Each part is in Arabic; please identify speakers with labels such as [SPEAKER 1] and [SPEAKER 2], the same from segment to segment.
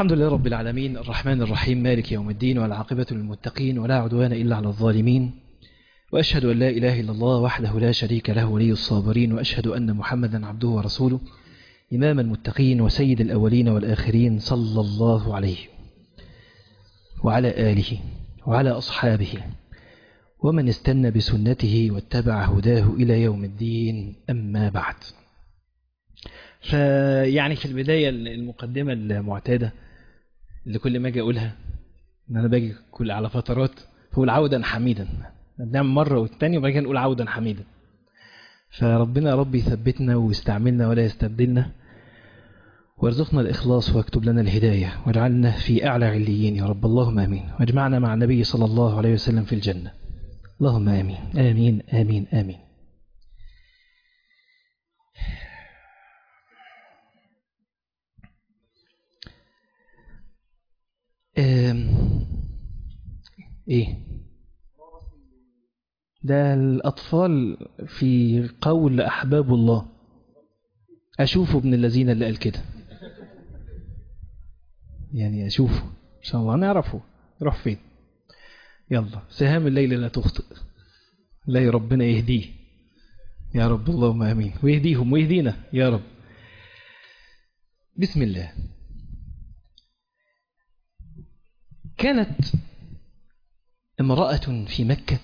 [SPEAKER 1] الحمد لله رب العالمين الرحمن الرحيم مالك يوم الدين والعاقبة للمتقين ولا عدوان إلا على الظالمين، وأشهد أن لا إله إلا الله وحده لا شريك له ولي الصابرين، وأشهد أن محمدا عبده ورسوله إمام المتقين وسيد الأولين والآخرين، صلى الله عليه وعلى آله وعلى أصحابه ومن استنى بسنته واتبع هداه إلى يوم الدين. أما بعد، فيعني في البداية المقدمة المعتادة اللي كل ما أجي أقولها إن أنا باجي كل على فترات فقول عودا حميدا، نعمل مرة والتانية وبعد كده نقول عودا حميدا. فربنا يا رب يثبتنا ويستعملنا ولا يستبدلنا، وارزقنا الإخلاص واكتب لنا الهداية واجعلنا في أعلى عليين يا رب، اللهم آمين. واجمعنا مع النبي صلى الله عليه وسلم في الجنة، اللهم آمين آمين آمين آمين. إيه ده؟ الأطفال في قول أحباب الله، أشوفه ابن الذين اللي قال كده، يعني أشوفه إن شاء الله نعرفه يروح فين. يلا، سهام الليل لا تخطئ، لا ربنا يهديه يا رب، اللهم آمين، ويهديهم ويهدينا يا رب. بسم الله. كانت امرأة في مكة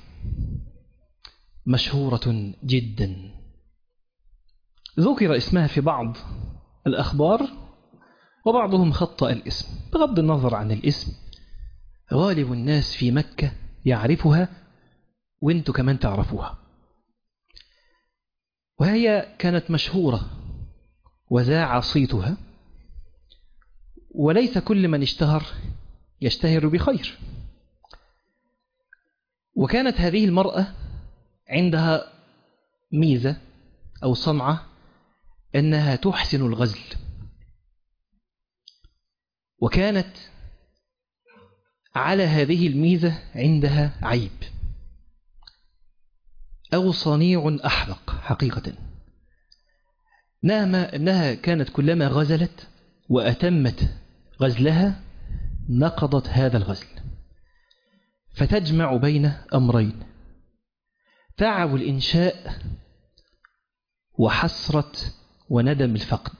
[SPEAKER 1] مشهورة جدا، ذكر اسمها في بعض الأخبار وبعضهم خطأ الاسم. بغض النظر عن الاسم، غالب الناس في مكة يعرفها وانتوا كمان تعرفوها. وهي كانت مشهورة وذاع صيتها، وليس كل من اشتهر يشتهر بخير. وكانت هذه المرأة عندها ميزة أو صنعة أنها تحسن الغزل، وكانت على هذه الميزة عندها عيب أو صنيع أحمق حقيقة، أنها كانت كلما غزلت وأتمت غزلها نقضت هذا الغزل، فتجمع بين أمرين: تعب الإنشاء وحسرة وندم الفقد.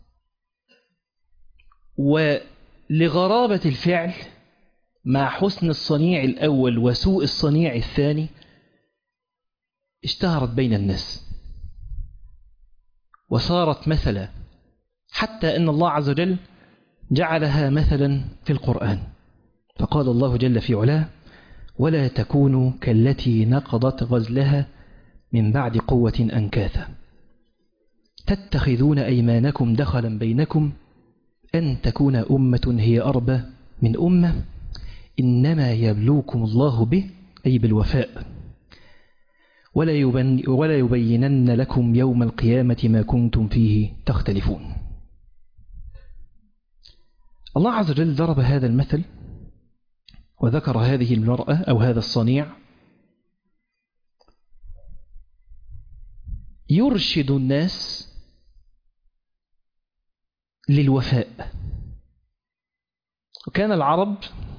[SPEAKER 1] ولغرابة الفعل مع حسن الصنيع الأول وسوء الصنيع الثاني اشتهرت بين الناس وصارت مثلا، حتى أن الله عز وجل جعلها مثلا في القرآن، فقال الله جل في علاه: ولا تكونوا كالتي نقضت غزلها من بعد قوة أنكاثا تتخذون أيمانكم دخلا بينكم أن تكون أمة هي أربى من أمة إنما يبلوكم الله به، أي بالوفاء، ولا يبينن لكم يوم القيامة ما كنتم فيه تختلفون. الله عز وجل ضرب هذا المثل وذكر هذه المرأة أو هذا الصنيع يرشد الناس للوفاء. وكان العرب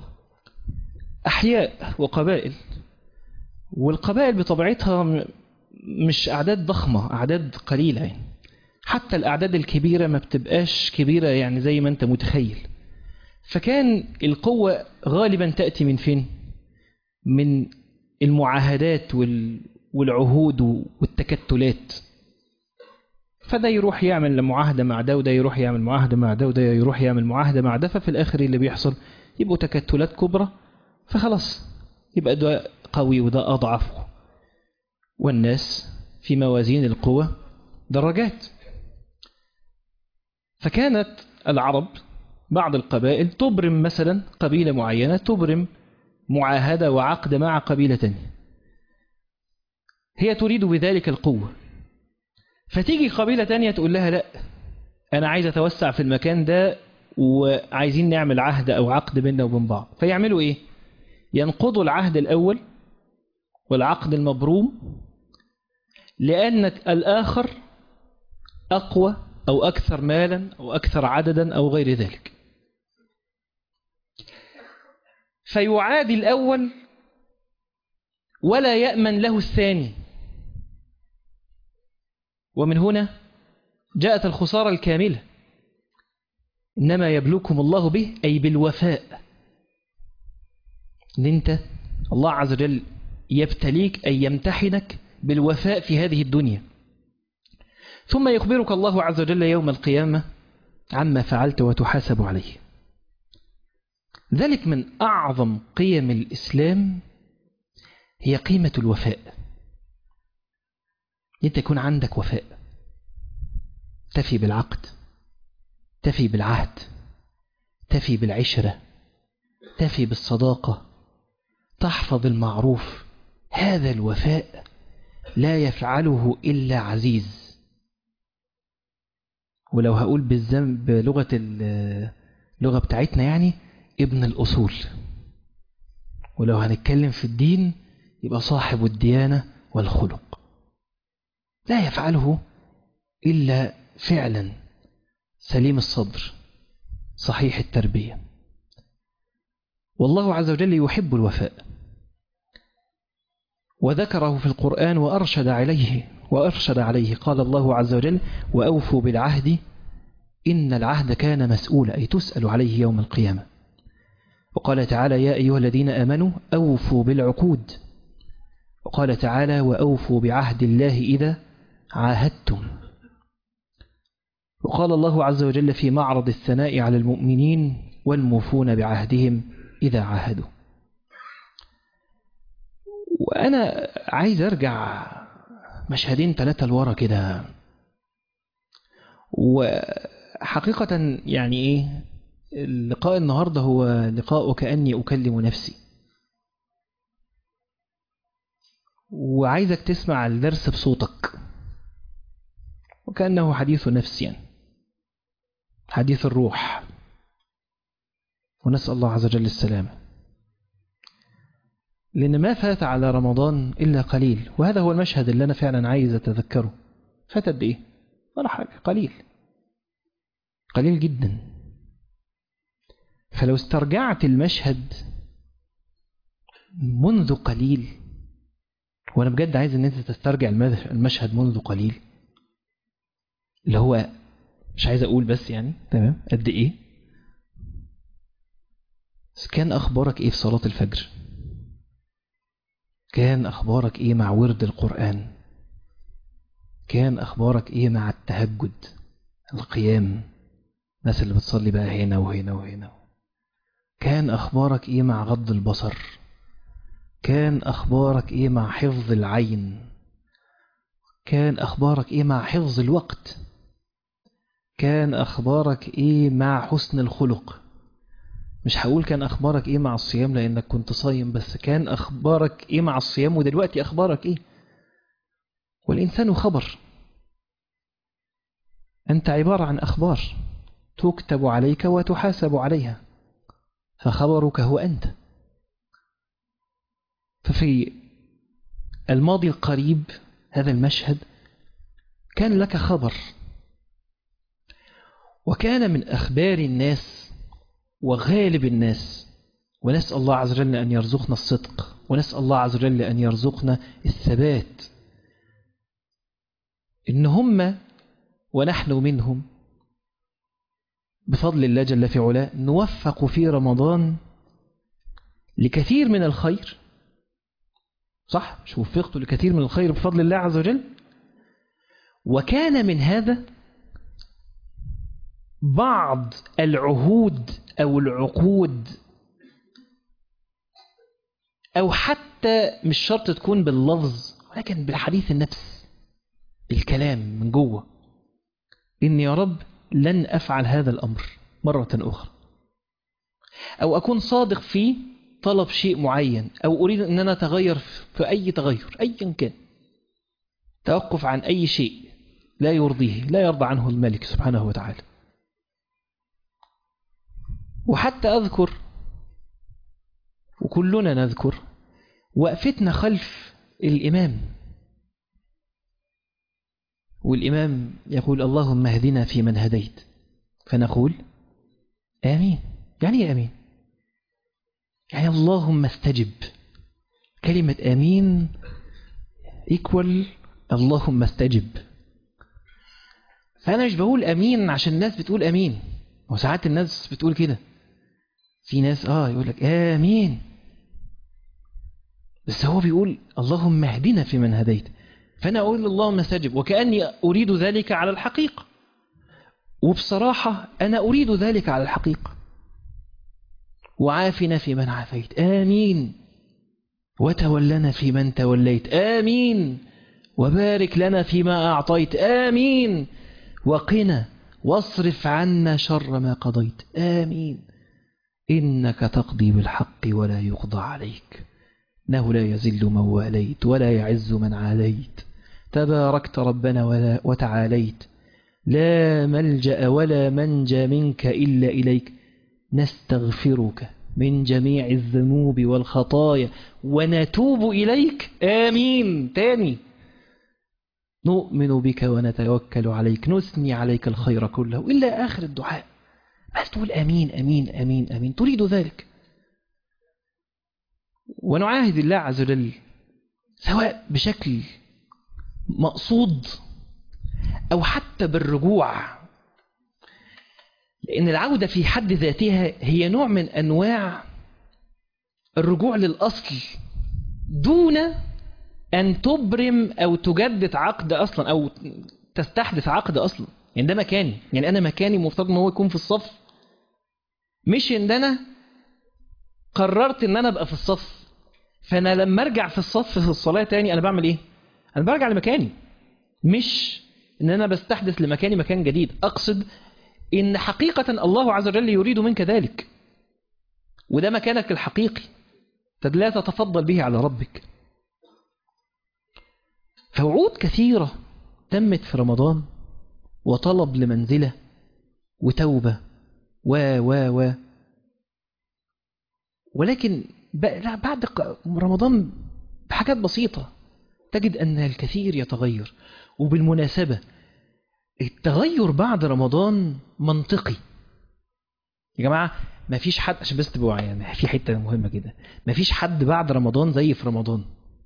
[SPEAKER 1] أحياء وقبائل، والقبائل بطبيعتها مش أعداد ضخمة، أعداد قليلة يعني. حتى الأعداد الكبيرة ما بتبقاش كبيرة يعني زي ما أنت متخيل. فكان القوة غالبا تأتي من فين؟ من المعاهدات والعهود والتكتلات. فده يروح يعمل معاهدة مع ده، وده يروح يعمل معاهدة مع ده، وده يروح يعمل معاهدة مع ده، ففي الآخر اللي بيحصل يبقوا تكتلات كبرى، فخلاص يبقى ده قوي وده أضعف، والناس في موازين القوة درجات. فكانت العرب بعض القبائل تبرم مثلا قبيلة معينة، تبرم معاهدة وعقد مع قبيلة تانية، هي تريد بذلك القوة، فتيجي قبيلة تانية تقول لها لا، أنا عايز أتوسع في المكان ده وعايزين نعمل عهد أو عقد بيننا وبين بعض. فيعملوا إيه؟ ينقضوا العهد الأول والعقد المبروم، لأن الآخر أقوى أو أكثر مالا أو أكثر عددا أو غير ذلك. فيعادي الأول ولا يأمن له الثاني. ومن هنا جاءت الخسارة الكاملة. إنما يبلوكم الله به أي بالوفاء، إن أنت الله عز وجل يبتليك أي يمتحنك بالوفاء في هذه الدنيا، ثم يخبرك الله عز وجل يوم القيامة عما فعلت وتحاسب عليه. ذلك من أعظم قيم الإسلام هي قيمة الوفاء. أنت يكون عندك وفاء، تفي بالعقد، تفي بالعهد، تفي بالعشرة، تفي بالصداقة، تحفظ المعروف. هذا الوفاء لا يفعله إلا عزيز. ولو هقول بلغة اللغة بتاعتنا يعني ابن الأصول. ولو هنتكلم في الدين يبقى صاحب الديانة والخلق. لا يفعله إلا فعلا سليم الصدر صحيح التربية. والله عز وجل يحب الوفاء، وذكره في القرآن وأرشد عليه. قال الله عز وجل: وأوفوا بالعهد إن العهد كان مسؤولا، أي تسأل عليه يوم القيامة. وقال تعالى: يا أيها الذين آمنوا أوفوا بالعقود. وقال تعالى: وأوفوا بعهد الله إذا عاهدتم. وقال الله عز وجل في معرض الثناء على المؤمنين: والموفون بعهدهم إذا عاهدوا. وأنا عايز أرجع مشهدين 3 لورا كده. وحقيقة يعني إيه اللقاء النهاردة هو لقاء كأني أكلم نفسي، وعايزك تسمع الدرس بصوتك وكأنه حديث نفس، يعني حديث الروح. ونسأل الله عز وجل السلامة، لأن ما فات على رمضان إلا قليل. وهذا هو المشهد اللي أنا فعلا عايز أتذكره. فات قد إيه؟ ولا حاجة، قليل جدا. فلو استرجعت المشهد منذ قليل، وأنا بجد عايز أن أنت تسترجع المشهد منذ قليل، اللي هو مش عايز أقول بس يعني تمام قد إيه. كان أخبارك إيه في صلاة الفجر؟ كان أخبارك إيه مع ورد القرآن؟ كان أخبارك إيه مع التهجد، القيام، الناس اللي بتصلي بقى هنا وهنا وهنا؟ كان أخبارك إيه مع غض البصر؟ كان أخبارك إيه مع حفظ العين؟ كان أخبارك إيه مع حفظ الوقت؟ كان أخبارك إيه مع حسن الخلق؟ مش هقول كان أخبارك إيه مع الصيام لأنك كنت صايم، بس كان أخبارك إيه مع الصيام ودلوقتي أخبارك إيه؟ والإنسان خبر، أنت عبارة عن أخبار تكتب عليك وتحاسب عليها، فخبرك هو أنت. ففي الماضي القريب هذا المشهد كان لك خبر، وكان من أخبار الناس وغالب الناس. ونسأل الله عز وجل أن يرزقنا الصدق، ونسأل الله عز وجل أن يرزقنا الثبات، إن هم ونحن منهم بفضل الله جل في علاه نوفق في رمضان لكثير من الخير. صح؟ مش وفقت لكثير من الخير بفضل الله عز وجل. وكان من هذا بعض العهود أو العقود، أو حتى مش شرط تكون باللفظ ولكن بالحديث النفس، بالكلام من جوه، إني يا رب لن أفعل هذا الأمر مرة أخرى، أو أكون صادق في طلب شيء معين، أو أريد أن أنا أتغير في أي تغير أيا كان، توقف عن أي شيء لا يرضيه، لا يرضى عنه الملك سبحانه وتعالى. وحتى أذكر، وكلنا نذكر، وقفتنا خلف الإمام، والإمام يقول: اللهم اهدنا في من هديت، فنقول آمين. يعني إيه آمين؟ يعني اللهم استجب، كلمة آمين ايكوال اللهم استجب. فأنا مش بقول أمين عشان الناس بتقول أمين، وساعات الناس بتقول كده، في ناس يقول لك آمين، بس هو بيقول اللهم اهدنا في من هديت. فأنا أقول اللهم استجب وكأني أريد ذلك على الحقيقة، وبصراحة أنا أريد ذلك على الحقيقة. وعافنا في من عافيت آمين، وتولنا في من توليت آمين، وبارك لنا فيما أعطيت آمين، وقنا واصرف عنا شر ما قضيت آمين، إنك تقضي بالحق ولا يقضى عليك، إنه لا يذل من واليت ولا يعز من عاديت، تباركت ربنا وتعاليت، لا ملجأ ولا منجى منك إلا إليك، نستغفرك من جميع الذنوب والخطايا ونتوب إليك آمين. تاني، نؤمن بك ونتوكل عليك، نثني عليك الخير كله، إلا آخر الدعاء بس تقول آمين آمين آمين آمين، تريد ذلك. ونعاهد الله عز وجل سواء بشكل مقصود أو حتى بالرجوع، لأن العودة في حد ذاتها هي نوع من أنواع الرجوع للأصل دون أن تبرم أو تجدد عقد أصلا أو تستحدث عقد أصلا. يعني ده مكاني، يعني أنا مكاني مفترض أن هو يكون في الصف، مش إن أنا قررت إن أنا أبقى في الصف. فأنا لما أرجع في الصف في الصلاة تاني أنا بعمل إيه؟ أنا برجع لمكاني، مش إن أنا بستحدث لمكاني مكان جديد. أقصد إن حقيقة الله عز وجل يريد منك ذلك، وده مكانك الحقيقي، لا تتفضل به على ربك. فوعود كثيرة تمت في رمضان، وطلب لمنزلة وتوبة ولكن بعد رمضان بحاجات بسيطة تجد أن الكثير يتغير. وبالمناسبة التغير بعد رمضان منطقي يا جماعة. ما فيش حد، عشان بس تبقوا يعني في حتة مهمة كده، ما فيش حد بعد رمضان زي في رمضان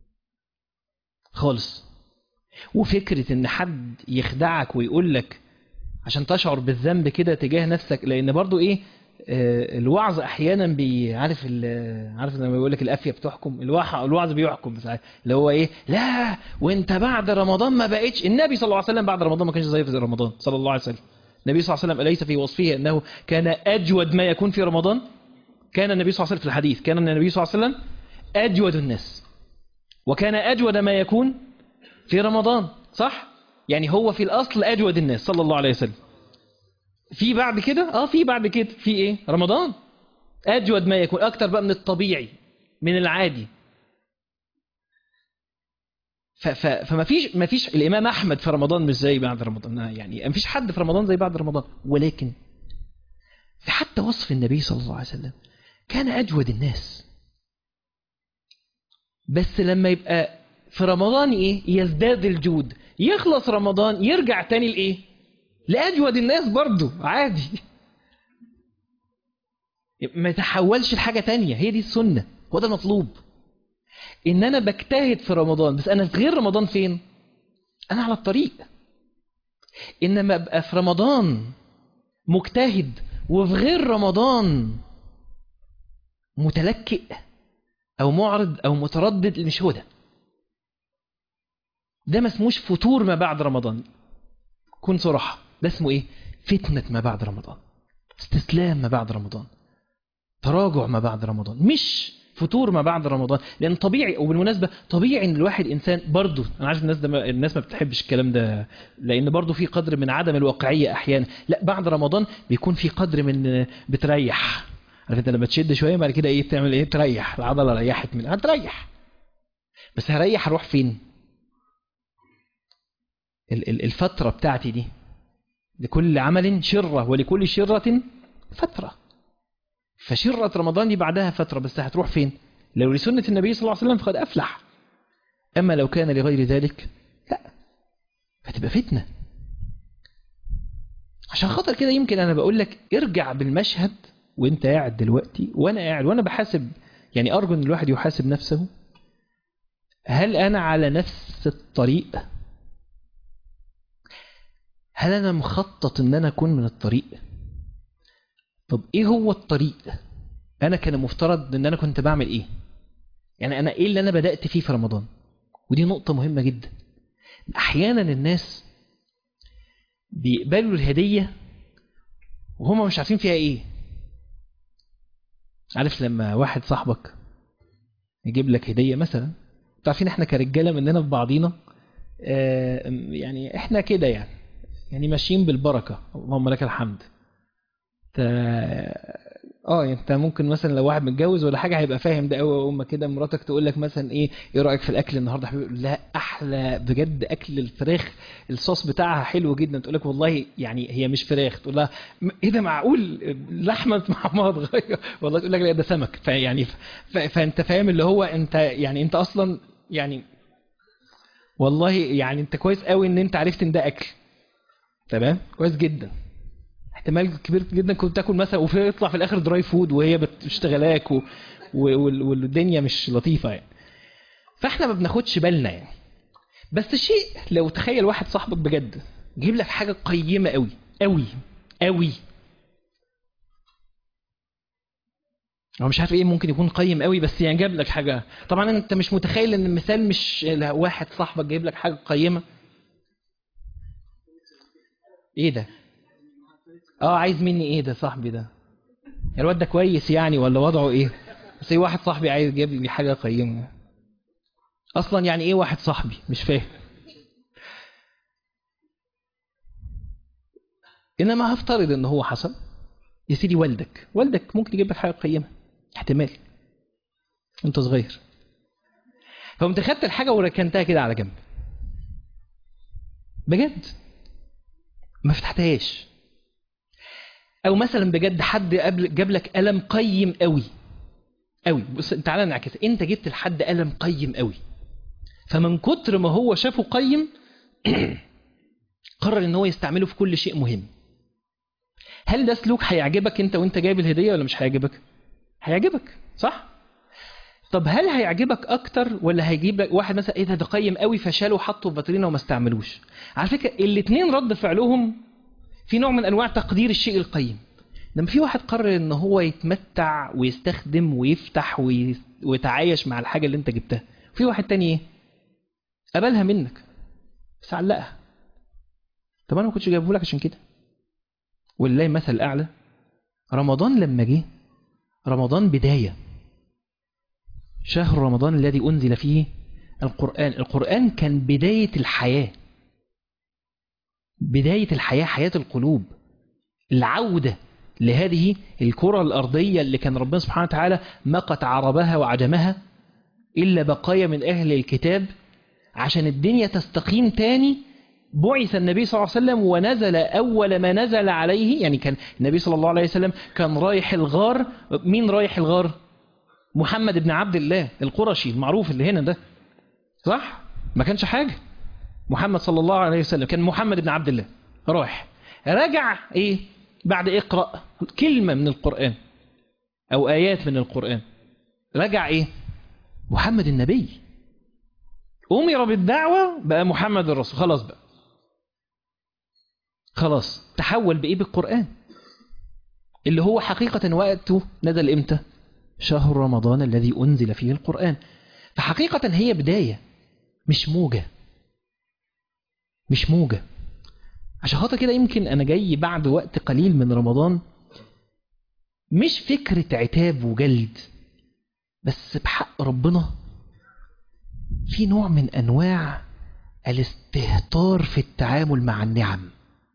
[SPEAKER 1] خالص. وفكرة ان حد يخدعك ويقول لك عشان تشعر بالذنب كده تجاه نفسك، لان برضو ايه الوعظ احيانا عارف لما يقول لك الافيه بتحكم، الوعظ بيحكم ساعات، اللي هو ايه، لا وانت بعد رمضان ما بقتش. النبي صلى الله عليه وسلم بعد رمضان ما كانش زي في رمضان صلى الله عليه وسلم. النبي صلى الله عليه وسلم أليس في وصفه انه كان اجود ما يكون في رمضان؟ كان النبي صلى الله عليه وسلم في الحديث، كان النبي صلى الله عليه وسلم اجود الناس، وكان اجود ما يكون في رمضان، صح؟ يعني هو في الأصل أجود الناس صلى الله عليه وسلم. في بعد كده في بعد كده في إيه؟ رمضان أجود ما يكون، أكتر بقى من الطبيعي من العادي. فما فيش الإمام أحمد في رمضان مش زي بعد رمضان، يعني ما فيش حد في رمضان زي بعد رمضان. ولكن في حتى وصف النبي صلى الله عليه وسلم كان أجود الناس، بس لما يبقى في رمضان إيه؟ يزداد الجود، يخلص رمضان يرجع تاني لإيه؟ لأجود الناس برضو عادي، ما يتحولش لحاجة تانية. هي دي السنة، هو ده المطلوب. إن أنا بجتهد في رمضان، بس أنا في غير رمضان فين؟ أنا على الطريق. إنما أبقى في رمضان مجتهد وفي غير رمضان متلكئ أو معرض أو متردد، مش هو ده ما اسموش فتور ما بعد رمضان. كن صراحة، ده اسمه إيه؟ فتنة ما بعد رمضان، استسلام ما بعد رمضان، تراجع ما بعد رمضان، مش فتور ما بعد رمضان. لأن طبيعي، وبالمناسبة طبيعي إن الواحد إنسان برضه، أنا عارف الناس ما بتحبش الكلام ده، لأن برضه في قدر من عدم الواقعية أحيانا. لا، بعد رمضان بيكون في قدر من بتريح، عارف أنت لما تشد شوية بعد كده إيه بتعمل إيه؟ تريح، العضلة ريحت من هتريح. بس هروح فين؟ الفترة بتاعتي دي، لكل عمل شرة ولكل شرة فترة. فشرة رمضان دي بعدها فترة، بس هتروح فين؟ لو لسنة النبي صلى الله عليه وسلم فقد أفلح. أما لو كان لغير ذلك لا، فتبقى فتنة. عشان خاطر كده يمكن أنا بقول لك ارجع بالمشهد وانت قاعد دلوقتي، وانا قاعد وانا بحاسب يعني أرجو أن الواحد يحاسب نفسه، هل أنا على نفس الطريق؟ هل أنا مخطط أن أنا أكون من الطريق؟ طب إيه هو الطريق؟ أنا كان مفترض أن أنا كنت بعمل إيه؟ يعني أنا إيه اللي أنا بدأت فيه في رمضان؟ ودي نقطة مهمة جدا. أحيانا الناس بيقبلوا الهدية وهم مش عارفين فيها إيه. عارف لما واحد صاحبك يجيب لك هدية مثلا، تعرفين احنا كرجالة مننا في بعضينا يعني احنا كده يعني ماشيين بالبركة، اللهم لك الحمد. انت ممكن مثلا لو واحد متجوز ولا حاجه هيبقى فاهم ده قوي. اما كده مراتك تقول لك مثلا ايه رايك في الاكل النهارده يا حبيبي؟ لا احلى بجد اكل الفراخ، الصوص بتاعها حلو جدا. تقول لك والله يعني هي مش فراخ. تقول لها ايه ده معقول لحمه مع تغير؟ والله تقول لك لا ده سمك. فيعني فانت فاهم اللي هو انت يعني انت اصلا يعني والله يعني انت كويس قوي ان انت عرفت ان ده اكل. تمام كويس جدا. احتمال كبير جدا كنت تاكل مثلا ويطلع في الاخر دراي فود وهي بتشتغلاك والدنيا مش لطيفه يعني. فاحنا ما بناخدش بالنا يعني. بس شيء لو تخيل واحد صاحبك بجد جيب لك حاجه قيمه قوي قوي قوي، هو مش عارف ايه ممكن يكون قيم قوي، بس يعني جاب لك حاجه. طبعا انت مش متخيل ان المثال مش واحد صاحبك جايب لك حاجه قيمه. ايه ده؟ عايز مني ايه ده صاحبي ده؟ الواد ده كويس يعني ولا وضعه ايه؟ بس ايه واحد صاحبي عايز يجيب لي حاجه قيمه اصلا؟ يعني ايه واحد صاحبي؟ مش فاهم. انما هفترض ان هو حصل يا سيدي، والدك ممكن يجيب لك حاجه قيمه احتمال انت صغير، فقمت خدت الحاجه وركنتها كده على جنب بجد ما فتحتهاش. او مثلا بجد حد قبل جاب لك قلم قيم قوي قوي. بص تعالى نعكس، انت جبت لحد قلم قيم قوي، فمن كتر ما هو شافه قيم قرر ان هو يستعمله في كل شيء مهم. هل ده سلوك هيعجبك انت وانت جايب الهديه ولا مش هيعجبك؟ هيعجبك صح؟ طب هل هيعجبك اكتر ولا هيجيب لك واحد مثلا ايه ده قيم قوي فشاله وحطه في فاترينا وما استعملوش؟ على فكره الاثنين رد فعلهم في نوع من انواع تقدير الشيء القيم. لما في واحد قرر ان هو يتمتع ويستخدم ويفتح ويتعايش مع الحاجه اللي انت جبتها، في واحد تاني ايه قبلها منك بس علقها. طب انا ما كنتش جايبه لك عشان كده. ولله مثل الاعلى، رمضان لما جه، رمضان بدايه، شهر رمضان الذي أنزل فيه القرآن كان بداية الحياة، بداية الحياة، حياة القلوب، العودة لهذه الكرة الأرضية اللي كان ربنا سبحانه وتعالى مقت عربها وعجمها إلا بقايا من أهل الكتاب عشان الدنيا تستقيم تاني. بعث النبي صلى الله عليه وسلم ونزل أول ما نزل عليه، يعني كان النبي صلى الله عليه وسلم كان رايح الغار. مين رايح الغار؟ محمد بن عبد الله القرشي المعروف اللي هنا ده، صح؟ ما كانش حاجة. محمد صلى الله عليه وسلم كان محمد بن عبد الله رايح، رجع ايه بعد اقرأ كلمة من القرآن او ايات من القرآن، رجع ايه محمد النبي، امر بالدعوة بقى محمد الرسول. خلاص بقى، خلاص تحول بايه؟ بالقرآن اللي هو حقيقة وقته نزل امتى؟ شهر رمضان الذي أنزل فيه القرآن. فحقيقة هي بداية مش موجة، مش موجة. عشان خاطر كده يمكن أنا جاي بعد وقت قليل من رمضان مش فكرة عتاب وجلد، بس بحق ربنا في نوع من أنواع الاستهتار في التعامل مع النعم.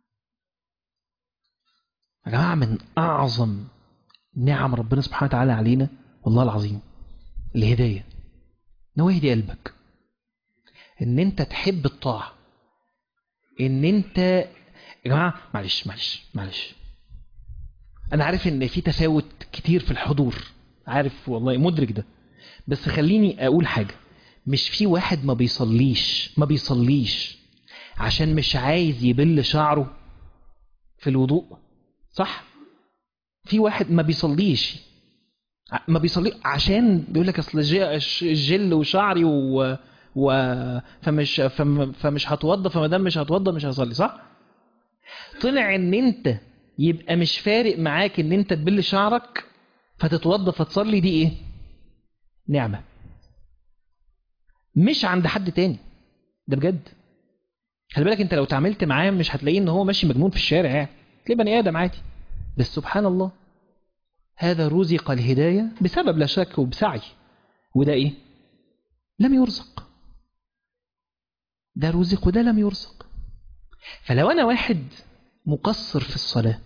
[SPEAKER 1] يا جماعة من أعظم نعم ربنا سبحانه وتعالى علينا والله العظيم الهداية، إن هو يهدي قلبك، إن أنت تحب الطاعة، إن أنت يا جماعة معلش أنا عارف إن في تفاوت كتير في الحضور، عارف والله مدرك ده، بس خليني أقول حاجة. مش في واحد ما بيصليش عشان مش عايز يبل شعره في الوضوء، صح؟ في واحد ما بيصليش ما بيصلي عشان بيقول لك اصل الجل وشعري و... فمش هتوضى، فما دام مش هتوضى مش هصلي، صح؟ طلع ان انت يبقى مش فارق معاك ان انت تبل شعرك فتتوضى فتصلي، دي ايه؟ نعمة مش عند حد تاني، ده بجد. خلي بالك انت لو تعاملت معاه مش هتلاقيه ان هو ماشي مجنون في الشارع، يعني تلاقيه بني ادم عادي. بس سبحان الله، هذا رزق الهداية بسبب لا شك وبسعي، وده ايه؟ لم يرزق. ده رزق وده لم يرزق. فلو انا واحد مقصر في الصلاة،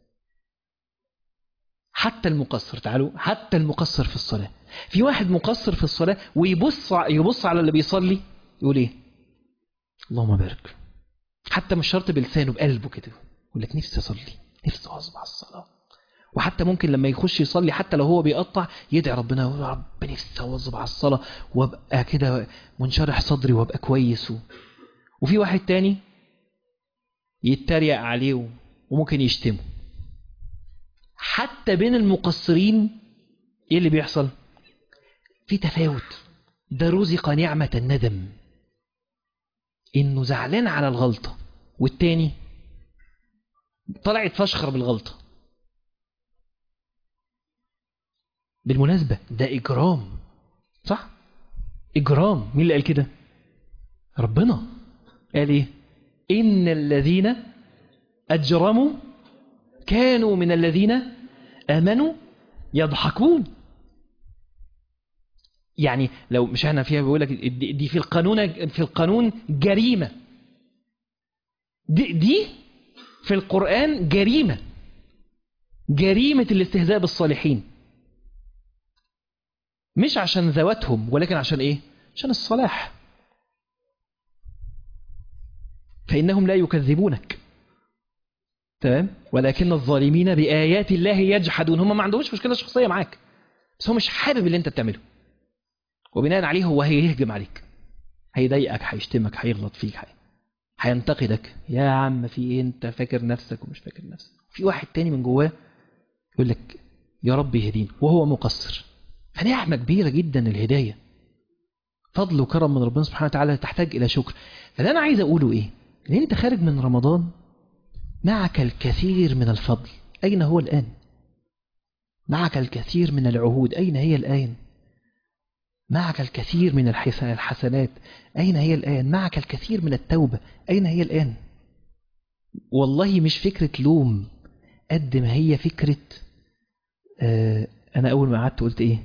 [SPEAKER 1] حتى المقصر، تعالوا حتى المقصر في الصلاة، في واحد مقصر في الصلاة ويبص على اللي بيصلي يقول ايه؟ اللهم بارك. حتى مش شرط بلسانه، بقلبه كده يقول لك نفسي اصلي، نفسي اواظب على الصلاة. وحتى ممكن لما يخش يصلي حتى لو هو بيقطع يدعي ربنا، يقول يا رب نفسي اواظب على الصلاة وابقى كده منشرح صدري وابقى كويس. وفي واحد تاني يتريق عليه وممكن يشتمه. حتى بين المقصرين ايه اللي بيحصل؟ في تفاوت. ده رزق نعمة الندم، انه زعلان على الغلطة، والتاني طلع يتفشخر بالغلطة. بالمناسبة ده إجرام، صح؟ إجرام. مين اللي قال كده؟ ربنا. قال إيه؟ إن الذين أجرموا كانوا من الذين آمنوا يضحكون. يعني لو مش احنا فيها بيقول لك دي في القانون جريمة، دي في القرآن جريمة، جريمة الاستهزاء بالصالحين. مش عشان ذواتهم ولكن عشان ايه؟ عشان الصلاح. فإنهم لا يكذبونك، تمام، ولكن الظالمين بآيات الله يجحدون. هم ما عندهمش مشكلة شخصية معاك، بس هو مش حابب اللي انت بتعمله، وبناء عليه هو هيهجم عليك، هيضايقك، هيشتمك، هيغلط فيك، هينتقدك. يا عم في ايه؟ انت فاكر نفسك ومش فاكر نفسك. في واحد تاني من جواه يقول لك يا رب يهدين وهو مقصر. فنعمة كبيرة جدا الهداية، فضل وكرم من ربنا سبحانه وتعالى، تحتاج إلى شكر. فده أنا عايز أقوله إيه؟ إن أنت خارج من رمضان معك الكثير من الفضل، أين هو الآن؟ معك الكثير من العهود، أين هي الآن؟ معك الكثير من الحسنات، أين هي الآن؟ معك الكثير من التوبة، أين هي الآن؟ والله مش فكرة لوم قد ما هي فكرة أنا أول ما قعدت قلت إيه؟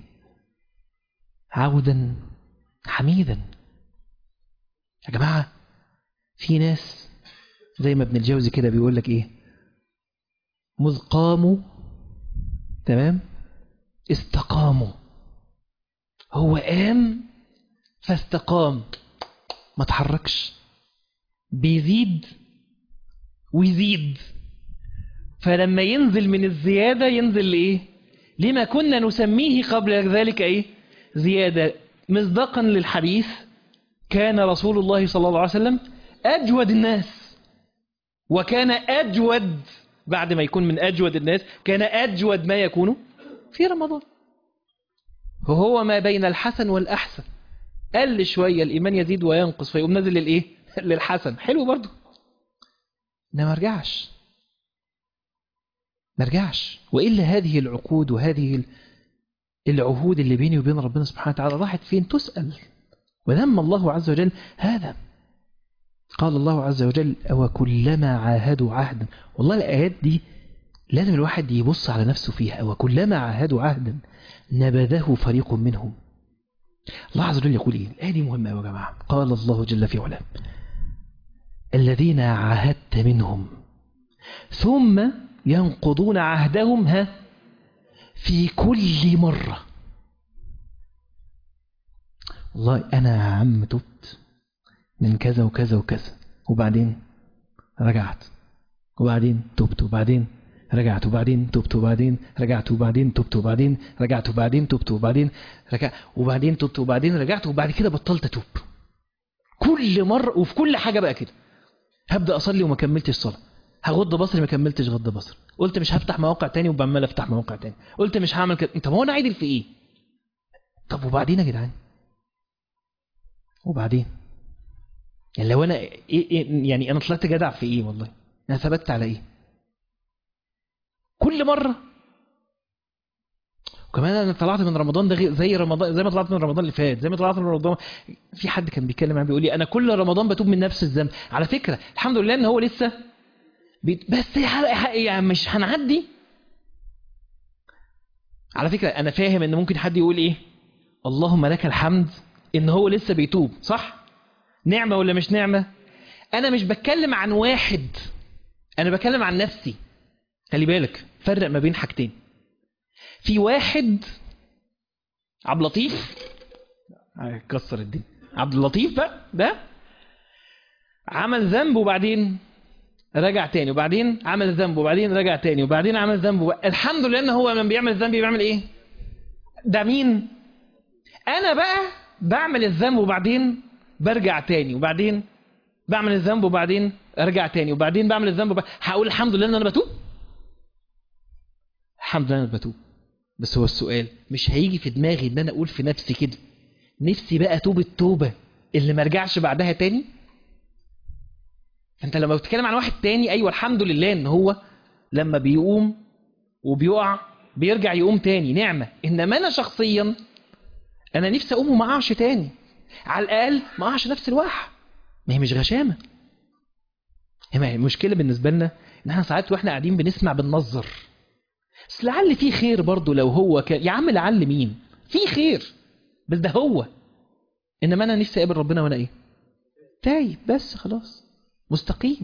[SPEAKER 1] عودا حميدا. يا جماعة في ناس زي ما ابن الجوزي كده بيقول لك إيه؟ مذ قاموا، تمام، استقاموا. هو قام فاستقام، ما تحركش، بيزيد ويزيد. فلما ينزل من الزيادة ينزل لإيه؟ لما كنا نسميه قبل ذلك إيه؟ زيادة. مصداقا للحديث كان رسول الله صلى الله عليه وسلم أجود الناس، وكان أجود بعد ما يكون من أجود الناس كان أجود ما يكون في رمضان. وهو ما بين الحسن والأحسن، قل شوية الإيمان يزيد وينقص فيقوم نازل للإيه؟ للحسن، حلو برضو. ما مرجعش. وإلا هذه العقود وهذه العهود اللي بيني وبين ربنا سبحانه وتعالى راحت فين؟ تسأل. وذم الله عز وجل هذا. قال الله عز وجل أو كلما عاهدوا عهدا. والله الآيات دي لازم الواحد يبص على نفسه فيها. أو كلما عاهدوا عهدا نبذه فريق منهم. الله عز وجل يقول إيه؟ الآية دي مهمة يا جماعة. قال الله جل في علاه الذين عاهدت منهم ثم ينقضون عهدهم في كل مرة. والله أنا يا عم تبت من كذا وكذا وكذا، وبعدين رجعت، وبعدين تبت، وبعدين رجعت، وبعدين تبت، وبعدين رجعت، وبعدين تبت، وبعدين رجعت، وبعدين تبت، وبعدين رجعت، وبعدين تبت، وبعدين رجعت، وبعد كده بطلت أتوب. كل مرة وفي كل حاجة بقى كده. هبدأ أصلي وما كملتش الصلاة، هغض بصري ما كملتش غض بصر، قلت مش هفتح مواقع تاني وبعمل افتح مواقع تاني، قلت مش هعمل كده. طب هو انا عادل في ايه؟ طب وبعدين يا جدعان؟ وبعدين يعني لو انا إيه يعني انا طلعت جدع في ايه؟ والله انا ثبت على ايه؟ كل مره. وكمان انا طلعت من رمضان ده زي رمضان، زي ما طلعت من رمضان اللي فات، زي ما طلعت من رمضان. في حد كان بيتكلم معايا بيقول لي انا كل رمضان بتوب من نفس الذنب. على فكره الحمد لله ان هو لسه بس يعني مش هنعدي. على فكره انا فاهم ان ممكن حد يقول ايه، اللهم لك الحمد ان هو لسه بيتوب، صح؟ نعمه ولا مش نعمه؟ انا مش بتكلم عن واحد، انا بتكلم عن نفسي. خلي بالك فرق ما بين حاجتين. في واحد عبد اللطيف كسر الدنيا، عبد اللطيف بقى ده عمل ذنب وبعدين رجع تاني، وبعدين عمل ذنب وبعدين رجع تاني، وبعدين عمل ذنب الحمد لله ان هو لما بيعمل ذنب بيعمل ايه؟ ده مين؟ انا بقى بعمل الذنب وبعدين برجع تاني، وبعدين بعمل الذنب وبعدين ارجع تاني، وبعدين بعمل الذنب هقول الحمد لله ان انا بتوب؟ الحمد لله ان انا بتوب. بس هو السؤال مش هيجي في دماغي ان انا اقول في نفسي كده نفسي بقى توب التوبه اللي ما ارجعش بعدها تاني؟ انت لما بتتكلم عن واحد تاني، ايوه الحمد لله ان هو لما بيقوم وبيقع بيرجع يقوم تاني، نعمه. انما انا شخصيا انا نفسي اقوم وما اقعش تاني، على الاقل ما اقعش نفس الوقعه. ما هي مش غشامه. هي المشكله بالنسبه لنا ان احنا ساعات واحنا قاعدين بنسمع بننظر، بس لعل فيه خير برضه. لو هو كان يا عم لعل مين فيه خير، بس ده هو. انما انا نفسي اقابل ربنا وانا ايه؟ تايب بس خلاص، مستقيم.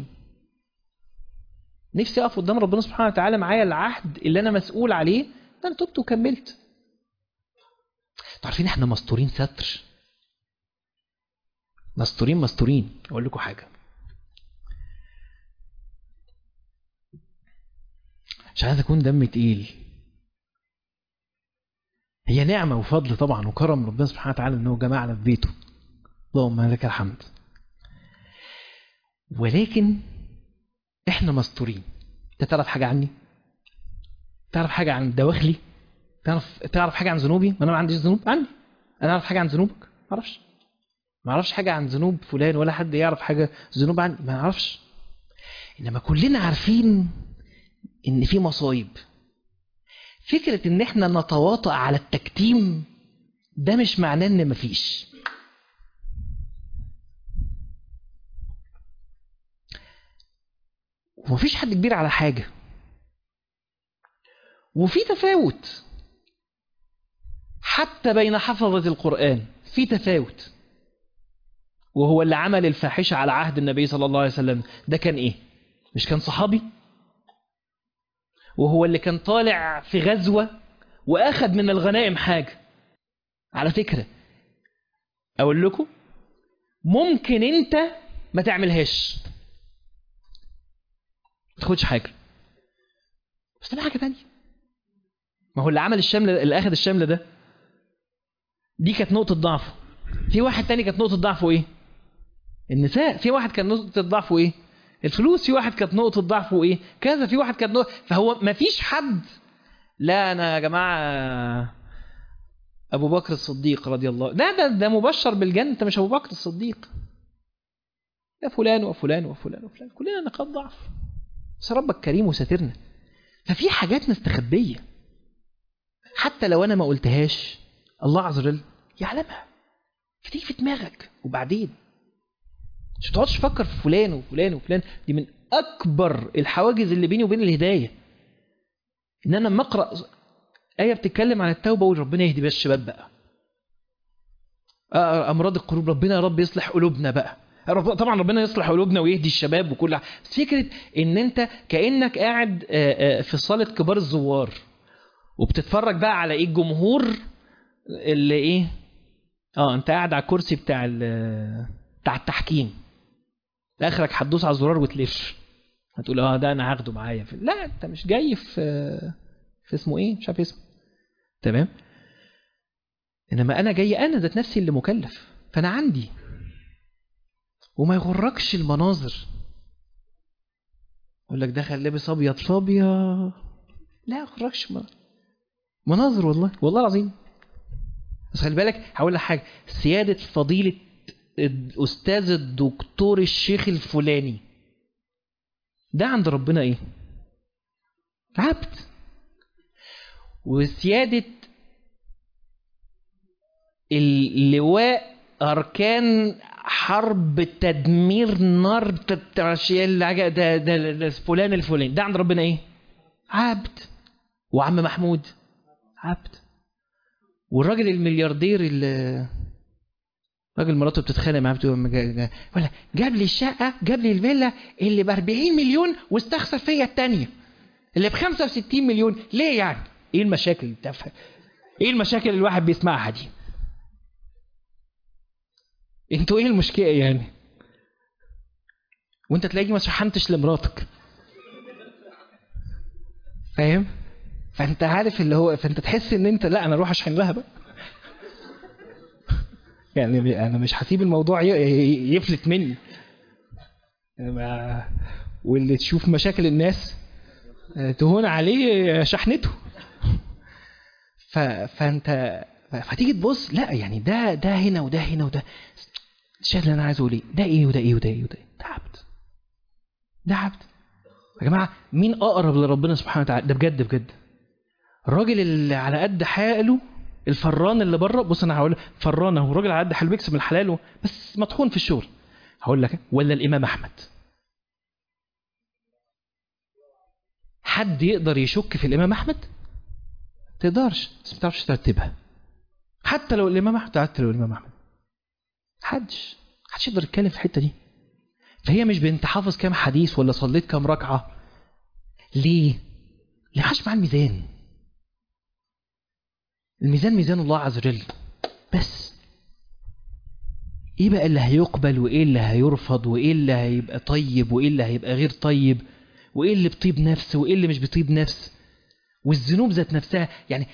[SPEAKER 1] نفسي اقف قدام ربنا سبحانه وتعالى معايا العهد اللي انا مسؤول عليه، انا تبت وكملت. عارفين احنا مستورين ستر، مستورين. اقول لكم حاجه، مش عايز اكون دم تقيل، هي نعمه وفضل طبعا وكرم ربنا سبحانه وتعالى انه جمعنا في بيته، اللهم لك الحمد. ولكن احنا مستورين. انت تعرف حاجه عني؟ تعرف حاجه عن دواخلي؟ تعرف حاجه عن ذنوبي؟ ما انا ما عنديش ذنوب. عندي. انا اعرف حاجه عن ذنوبك؟ ما اعرفش حاجه عن ذنوب فلان، ولا حد يعرف حاجه ذنوب عني، ما اعرفش. انما كلنا عارفين ان في مصايب. فكره ان احنا نتواطأ على التكتيم ده مش معناه ان مفيش. ومفيش حد كبير على حاجه، وفي تفاوت حتى بين حفظة القرآن، في تفاوت. وهو اللي عمل الفاحشة على عهد النبي صلى الله عليه وسلم ده كان ايه؟ مش كان صحابي؟ وهو اللي كان طالع في غزوة واخد من الغنائم حاجة. على فكرة اقول لكم ممكن انت ما تعملهاش، ما تاخدش حاجة، بس تعمل حاجة تانية. ما هو اللي عمل الشمل، اللي اخد الشمل ده، دي كانت نقطة ضعفه. في واحد تاني كانت نقطة ضعفه ايه؟ النساء. في واحد كان نقطة ضعفه ايه؟ الفلوس. في واحد كانت نقطة ضعفه ايه؟ كذا. في واحد كانت نقطة. فهو ما فيش حد لا انا يا جماعة ابو بكر الصديق رضي الله، ده مبشر بالجنة، انت مش ابو بكر الصديق. ده فلان وفلان وفلان وفلان، كلنا نقاط ضعف، بس ربك كريم وساترنا. ففي حاجات مستخبية حتى لو انا ما قلتهاش الله عز وجل يعلمها، فتيجي في دماغك. وبعدين مش تقعدش تفكر في فلان وفلان وفلان. دي من اكبر الحواجز اللي بيني وبين الهدايه، ان انا لما اقرا ايه بتتكلم عن التوبه اقول ربنا يهدي بقى الشباب بقى، امراض القلوب ربنا يا رب يصلح قلوبنا بقى. طبعا ربنا يصلح قلوبنا ويهدي الشباب وكل حاجه، بس فكره ان انت كانك قاعد في صاله كبار الزوار وبتتفرج بقى على ايه؟ الجمهور اللي ايه، انت قاعد على الكرسي بتاع التحكيم، اخرك هتدوس على الزرار وتلف، هتقول ده انا هاخده معايا لا انت مش جاي في اسمه ايه، مش عارف اسمه، تمام. انما انا جاي، انا ذات نفسي اللي مكلف، فانا عندي. وما يغركش المناظر، يقول لك دخل لابس ابيض في ابيض، لا خرجش مناظر والله العظيم. بس خلي بالك هقول لك حاجه، سياده فضيله الاستاذ الدكتور الشيخ الفلاني ده عند ربنا ايه؟ عبد. وسياده اللواء اركان حرب تدمير نار ده فلان الفلاني ده عند ربنا ايه؟ عبد. وعم محمود عبد. والراجل الملياردير اللي راجل مراته بتتخانق معاه بتقول ولا جاب لي الشقه، جاب لي الفيلا اللي ب 40 مليون واستخسر فيا الثانيه اللي ب 65 مليون. ليه يعني؟ ايه المشاكل التافهه؟ ايه المشاكل اللي الواحد بيسمعها دي؟ انتوا ايه المشكله يعني؟ وانت تلاقيك ما شحنتش لمراتك، فاهم؟ فانت عارف اللي هو، فانت تحس ان انت لا انا اروح اشحن لها بقى. يعني انا مش هسيب الموضوع يفلت مني. واللي تشوف مشاكل الناس تهون عليه شحنته. فانت فتيجي تبص لا يعني ده هنا وده هنا وده. الشاهد اللي انا عايز اقول ايه، ده ايه وده ايه وده ايه وده ايه؟ ده عبد. ده عبد يا جماعه. مين اقرب لربنا سبحانه وتعالى؟ ده بجد بجد الراجل اللي على قد حاله، الفران اللي بره. بص انا هقول فران اهو، راجل على قد حاله بيكسب من الحلال بس مطحون في الشغل. هقول لك ولا الامام احمد؟ حد يقدر يشك في الامام احمد؟ تقدرش، بس ما تعرفش ترتبها. حتى لو الامام احمد حدش يقدر يتكلم في الحته دي. فهي مش بنت حافظ كام حديث ولا صليت كام ركعه. ليه محدش معاه الميزان. الميزان ميزان الله عز وجل. بس ايه بقى اللي هيقبل وايه اللي هيرفض وايه اللي هيبقى طيب وايه اللي هيبقى غير طيب وايه اللي بطيب نفس وايه اللي مش بطيب نفس. والذنوب ذات نفسها يعني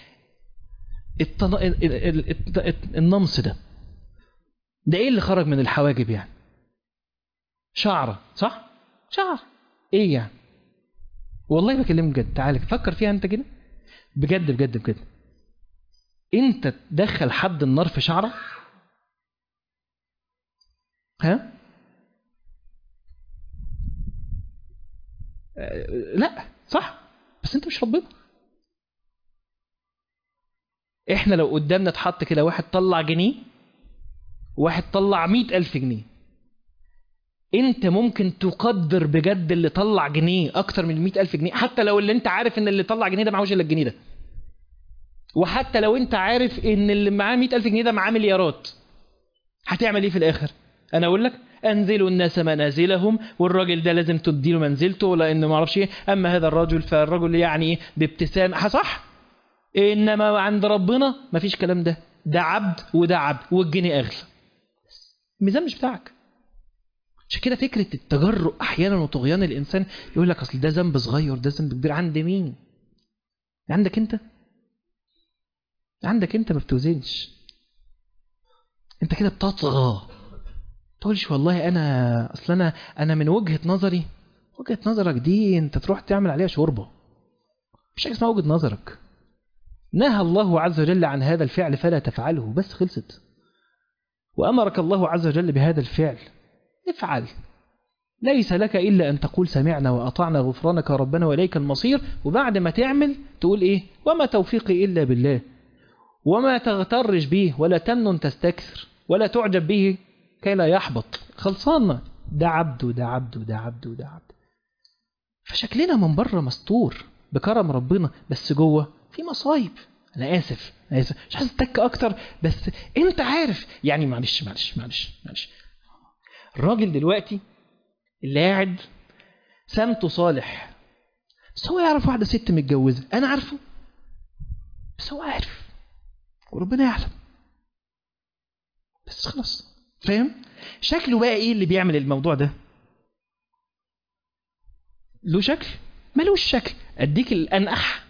[SPEAKER 1] النمص ده ايه اللي خرج من الحواجب يعني؟ شعره صح؟ شعر ايه يعني؟ والله بكلمك بجد، تعالى فكر فيها انت كده بجد بجد بجد. انت تدخل حد النار في شعره؟ ها؟ لا صح، بس انت مش ربنا. احنا لو قدامنا اتحط كده واحد طلع جنيه وواحد طلع 100,000 جنيه، انت ممكن تقدر بجد اللي طلع جنيه اكتر من 100,000 جنيه، حتى لو اللي انت عارف ان اللي طلع جنيه ده معهوش الا الجنيه ده، وحتى لو انت عارف ان اللي معاه 100,000 جنيه ده معاه مليارات. هتعمل ايه في الاخر؟ انا اقول لك انزلوا الناس منازلهم، والراجل ده لازم تديله منزلته لان ما اعرفش ايه، اما هذا الرجل فالرجل يعني ايه بابتسام صح. انما عند ربنا مفيش كلام ده عبد وده عبد والجنيه اغلى. الميزان مش بتاعك. عشان كده فكره التجرؤ احيانا وطغيان الانسان يقول لك اصل ده ذنب صغير ده ذنب كبير. عند مين؟ عندك انت. عندك انت ما بتوزنش. انت كده بتطغى. تقولش والله انا اصل انا من وجهه نظري. وجهه نظرك دي انت تروح تعمل عليها شوربه. مش حاجه اسمها وجهه نظرك. نهى الله عز وجل عن هذا الفعل فلا تفعله، بس خلصت. وامرك الله عز وجل بهذا الفعل افعل. ليس لك الا ان تقول سمعنا واطعنا غفرانك ربنا واليك المصير، وبعد ما تعمل تقول ايه؟ وما توفيقي الا بالله. وما تغترش به ولا تمنن تستكثر ولا تعجب به كي لا يحبط. خلصانة. ده عبد وده عبد وده عبد وده عبد. فشكلنا من بره مستور بكرم ربنا، بس جوه في مصايب. انا اسف مش عايز اتك اكتر، بس انت عارف يعني. معلش الراجل دلوقتي اللي قاعد سمته صالح، بس هو يعرف واحدة ست متجوزة. انا عارفه بس هو عارف وربنا يعلم. بس خلاص فاهم شكله بقى ايه اللي بيعمل الموضوع ده؟ له شكل؟ ملوش شكل. اديك الانقح.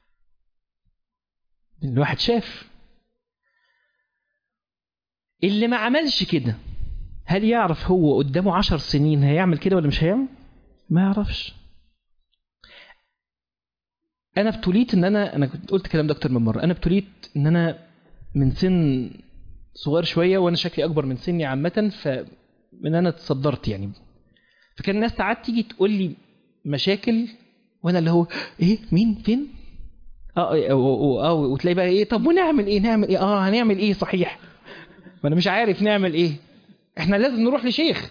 [SPEAKER 1] الواحد شاف اللي ما عملش كده، هل يعرف هو قدامه 10 سنين هيعمل كده ولا مش هيعمل؟ ما يعرفش. انا ابتليت ان انا كنت قلت الكلام ده اكتر من مره. انا ابتليت ان انا من سن صغير شويه، وانا شكلي اكبر من سني عامه، فمن انا اتصدرت يعني. فكان الناس ساعات تيجي تقول لي مشاكل، وانا اللي هو ايه، مين، فين، وتلاقي بقى ايه، طب ونعمل ايه، نعمل ايه، هنعمل ايه صحيح، ما انا مش عارف نعمل ايه، احنا لازم نروح لشيخ،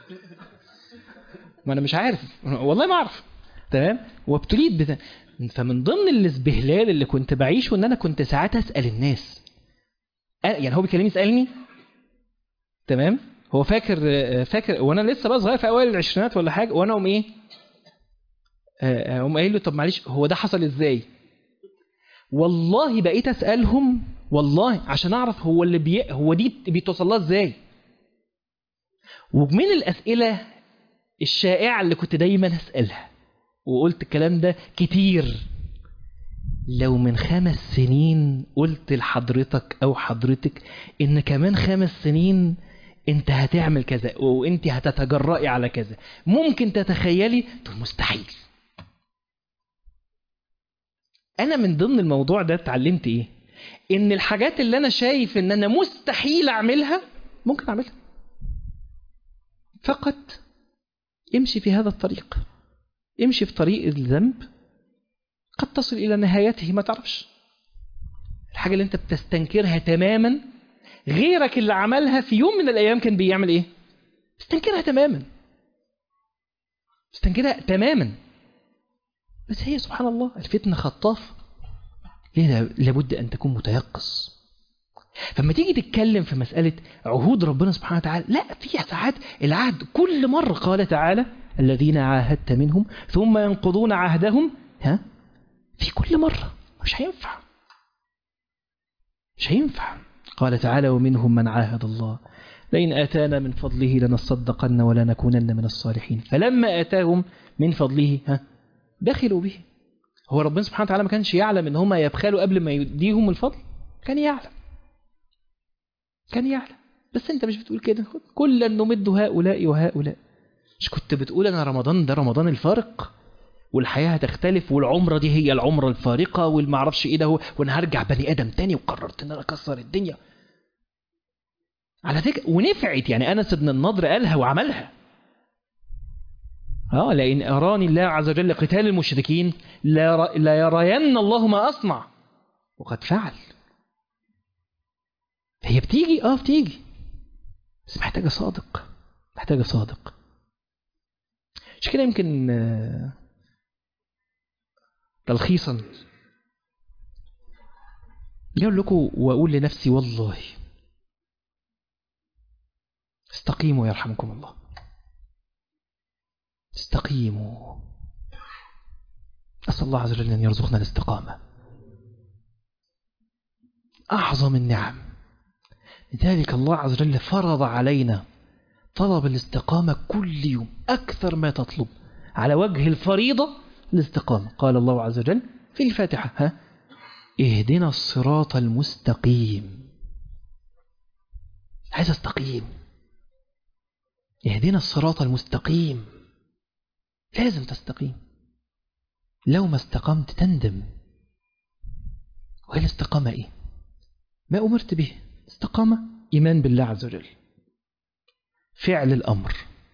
[SPEAKER 1] ما انا مش عارف والله ما اعرف. تمام. وابتليت بده. فمن ضمن الاسبهلال اللي كنت بعيشه ان انا كنت ساعات اسال الناس، يعني هو بيكلمني يسالني، تمام، هو فاكر وانا لسه بقى صغير في اوائل العشرينات ولا حاجه، وانا اقوم ايه، اقوم قايل له طب معلش هو ده حصل ازاي. والله بقيت اسالهم والله عشان اعرف هو هو دي بيتوصل لها ازاي. ومن الاسئله الشائعه اللي كنت دايما اسالها، وقلت الكلام ده كتير، لو من 5 سنين قلت لحضرتك او حضرتك ان كمان 5 سنين انت هتعمل كذا وانت هتتجرأي على كذا، ممكن تتخيلي؟ تقول مستحيل. انا من ضمن الموضوع ده اتعلمت ايه؟ ان الحاجات اللي انا شايف ان انا مستحيل اعملها ممكن اعملها. فقط امشي في هذا الطريق، امشي في طريق الذنب، قد تصل الى نهايته ما تعرفش. الحاجة اللي انت بتستنكرها تماما، غيرك اللي عملها في يوم من الايام كان بيعمل ايه؟ بيستنكرها تماما، بيستنكرها تماما. بس هي سبحان الله الفتنة خطافة، لابد ان تكون متيقظ. فلما تيجي تتكلم في مسألة عهود ربنا سبحانه وتعالى، لا، في ساعات العهد كل مرة قال تعالى الذين عاهدت منهم ثم ينقضون عهدهم، في كل مرة. مش هينفع، مش هينفع. قال تعالى ومنهم من عاهد الله لئن آتانا من فضله لنصدقن ولنكونن من الصالحين فلما آتاهم من فضله دخلوا به. هو ربنا سبحانه وتعالى ما كانش يعلم ان هم يبخلوا قبل ما يديهم الفضل؟ كان يعلم، كان يعلم. بس انت مش بتقول كده، كلا نمد هؤلاء وهؤلاء. مش كنت بتقول انا رمضان ده رمضان الفارق، والحياة هتختلف، والعمرة دي هي العمرة الفارقة، والمعرفش ايه ده هو، وانا هرجع بني ادم تاني، وقررت ان انا اكسر الدنيا على فكرة. ونفعت يعني، انس بن النضر قالها وعملها. لئن اراني الله عز وجل قتال المشركين لا يرين الله ما اصنع، وقد فعل. هي بتيجي بتيجي، بس محتاجة صادق، محتاجة صادق. مش كده يمكن تلخيصا يقول لكم واقول لنفسي والله استقيموا يرحمكم الله، استقيموا. أسأل الله عز وجل أن يرزقنا الاستقامة، أعظم النعم. لذلك الله عز وجل فرض علينا طلب الاستقامة كل يوم، أكثر ما تطلب على وجه الفريضة الاستقامة. قال الله عز وجل في الفاتحة اهدنا الصراط المستقيم. عايز استقيم، اهدنا الصراط المستقيم. لازم تستقيم، لو ما استقمت تندم. وهي الاستقامة ايه؟ ما أمرت به. استقامة إيمان بالله عز وجل، فعل الأمر،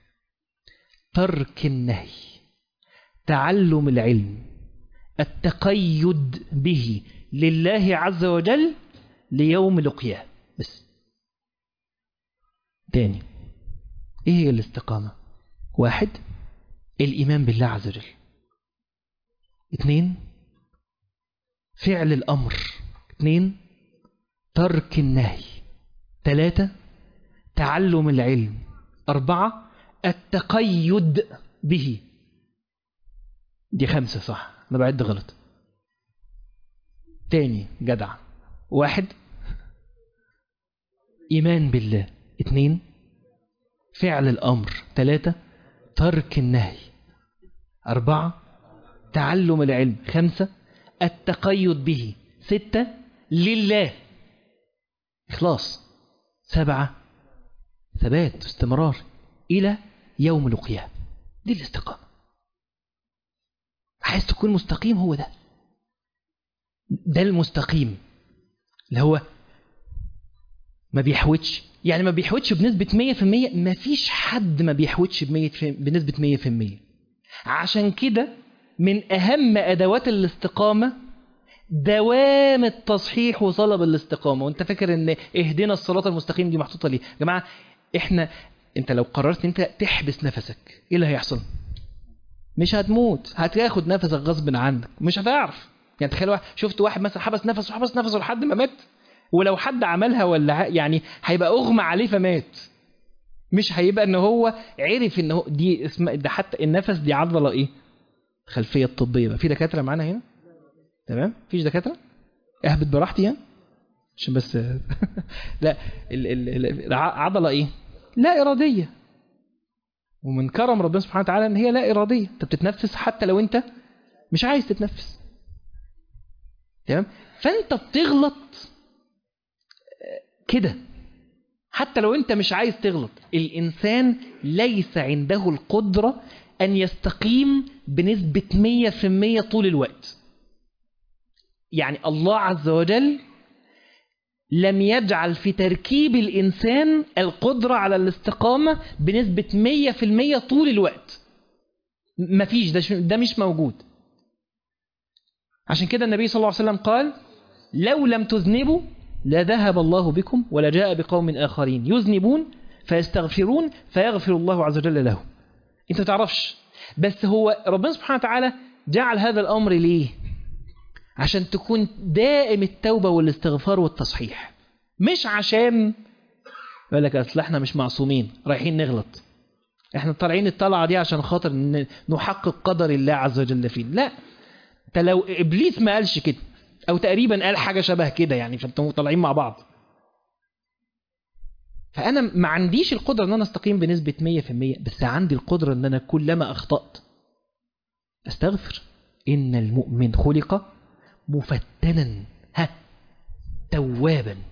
[SPEAKER 1] ترك النهي، تعلم العلم، التقيد به لله عز وجل ليوم لقياه. بس تاني، ايه هي الاستقامة؟ 1 الإيمان بالله عز وجل، 2 فعل الأمر، 2 ترك النهي، 3 تعلم العلم، 4 التقيد به. دي 5 صح؟ أنا بعد غلط. تاني جدع. 1 إيمان بالله، 2 فعل الأمر، 3 ترك النهي، 4 تعلم العلم، 5 التقيد به، 6 لله إخلاص، 7 ثبات واستمرار إلى يوم لقياه. دي الاستقامة. عايز تكون مستقيم، هو ده. ده المستقيم اللي هو ما بيحوتش. يعني ما بيحوتش بنسبة 100%. ما فيش حد ما بيحوتش بنسبة 100%. عشان كده من أهم أدوات الاستقامة دوام التصحيح وطلب الاستقامة. وانت فاكر ان اهدنا الصراط المستقيم دي محطوطة ليه؟ يا جماعة انت لو قررت انت تحبس نفسك، ايه اللي هيحصل؟ مش هتموت، هتاخد نفسك غصب عنك، مش هتعرف. يعني تخيل شفت واحد مثلا حبس نفسه لحد ما مات، ولو حد عملها ولا يعني هيبقى اغمى عليه فمات، مش هيبقى ان هو عرف ان هو دي اسمها ده. حتى النفس دي عضله ايه؟ خلفيه طبيه بقى. في دكاتره معانا هنا؟ تمام. مفيش دكاتره؟ اهبط براحتي يعني عشان بس لا. عضله ايه؟ لا اراديه. ومن كرم ربنا سبحانه وتعالى ان هي لا اراديه، انت بتتنفس حتى لو انت مش عايز تتنفس. تمام. فانت بتغلط كده حتى لو انت مش عايز تغلط. الانسان ليس عنده القدرة ان يستقيم بنسبة 100% طول الوقت. يعني الله عز وجل لم يجعل في تركيب الانسان القدرة على الاستقامة بنسبة 100% طول الوقت. مفيش، ده مش موجود. عشان كده النبي صلى الله عليه وسلم قال: لو لم تذنبوا لذهب الله بكم ولجاء بقوم آخرين يذنبون فيستغفرون فيغفر الله عز وجل لهم. انت ما تعرفش، بس هو ربنا سبحانه وتعالى جعل هذا الأمر ليه؟ عشان تكون دائم التوبة والاستغفار والتصحيح، مش عشان يقول لك اصل احنا مش معصومين رايحين نغلط، احنا طالعين الطلعة دي عشان خاطر نحقق قدر الله عز وجل فينا. لا، انت لو ابليس ما قالش كده او تقريبا قال حاجة شبه كده يعني، فانتم طالعين مع بعض. فانا ما عنديش القدرة ان انا استقيم بنسبة 100%، بس عندي القدرة ان انا كلما اخطأت استغفر. ان المؤمن خلق مفتنا توابا.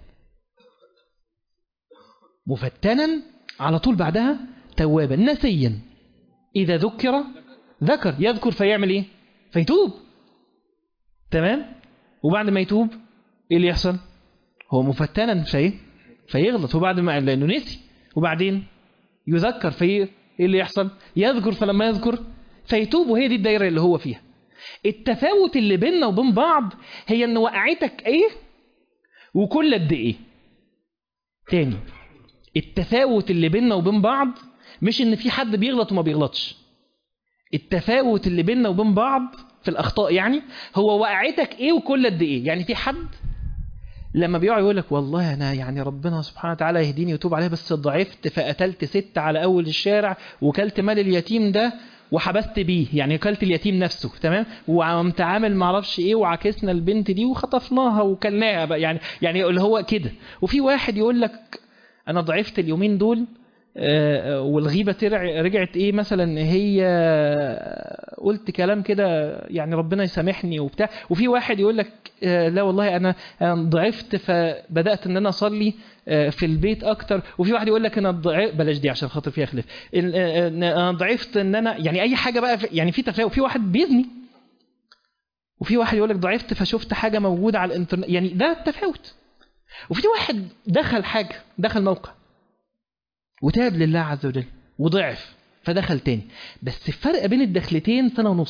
[SPEAKER 1] مفتنا على طول بعدها توابا. نسيا اذا ذكر يذكر فيعمل ايه؟ فيتوب. تمام. وبعد ما يتوب ايه اللي يحصل؟ هو مفتنا فيغلط، وبعد ما لانه نسي، وبعدين يذكر ايه اللي يحصل؟ يذكر، فلما يذكر فيتوب. وهي دي الدايره اللي هو فيها. التفاوت اللي بيننا وبين بعض هي ان وقعتك ايه وكل قد ايه. تاني، التفاوت اللي بيننا وبين بعض مش ان في حد بيغلط وما بيغلطش. التفاوت اللي بيننا وبين بعض في الاخطاء يعني هو وقعتك ايه وكل قد ايه. يعني في حد لما بيقع يقول لك والله انا يعني ربنا سبحانه وتعالى يهديني ويتوب عليه، بس ضعفت فقتلت 6 على اول الشارع وكلت مال اليتيم ده وحبست بيه، يعني كلت اليتيم نفسه. تمام. وعمت عامل معرفش ايه وعكسنا البنت دي وخطفناها وكلناها بقى، يعني اللي هو كده. وفي واحد يقول لك انا ضعفت اليومين دول والغيبة رجعت ايه مثلا، هي قلت كلام كده يعني ربنا يسامحني وبتاع. وفي واحد يقول لك لا والله انا ضعفت فبدأت ان انا اصلي في البيت اكتر. وفي واحد يقول لك انا بلاش دي عشان خاطر فيها خلاف، انا ضعفت ان انا يعني اي حاجة بقى يعني في تفاوت. في واحد بيزني، وفي واحد يقول لك ضعفت فشفت حاجة موجودة على الانترنت، يعني ده تفاوت. وفي واحد دخل موقع وتاب لله عز وجل وضعف فدخل تاني، بس الفرق بين الدخلتين 1.5 سنة،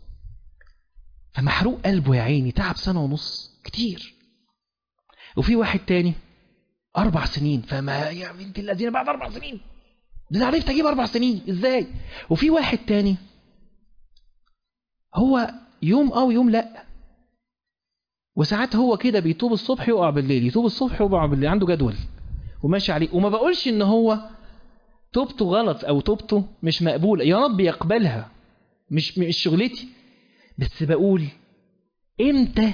[SPEAKER 1] فمحروق قلبه يا عيني، تعب 1.5 سنة كتير. وفي واحد تاني 4 سنين، فما يا بنت الذين بعد 4 سنين ده عرفت اجيب 4 سنين ازاي. وفي واحد تاني هو يوم ويوم لا، وساعات هو كده بيتوب الصبح يقع بالليل، يتوب الصبح يقع بالليل، عنده جدول وماشي عليه. وما بقولش ان هو توبته غلط او توبته مش مقبولة، يا رب يقبلها، مش شغلتي. بس بقول امتى،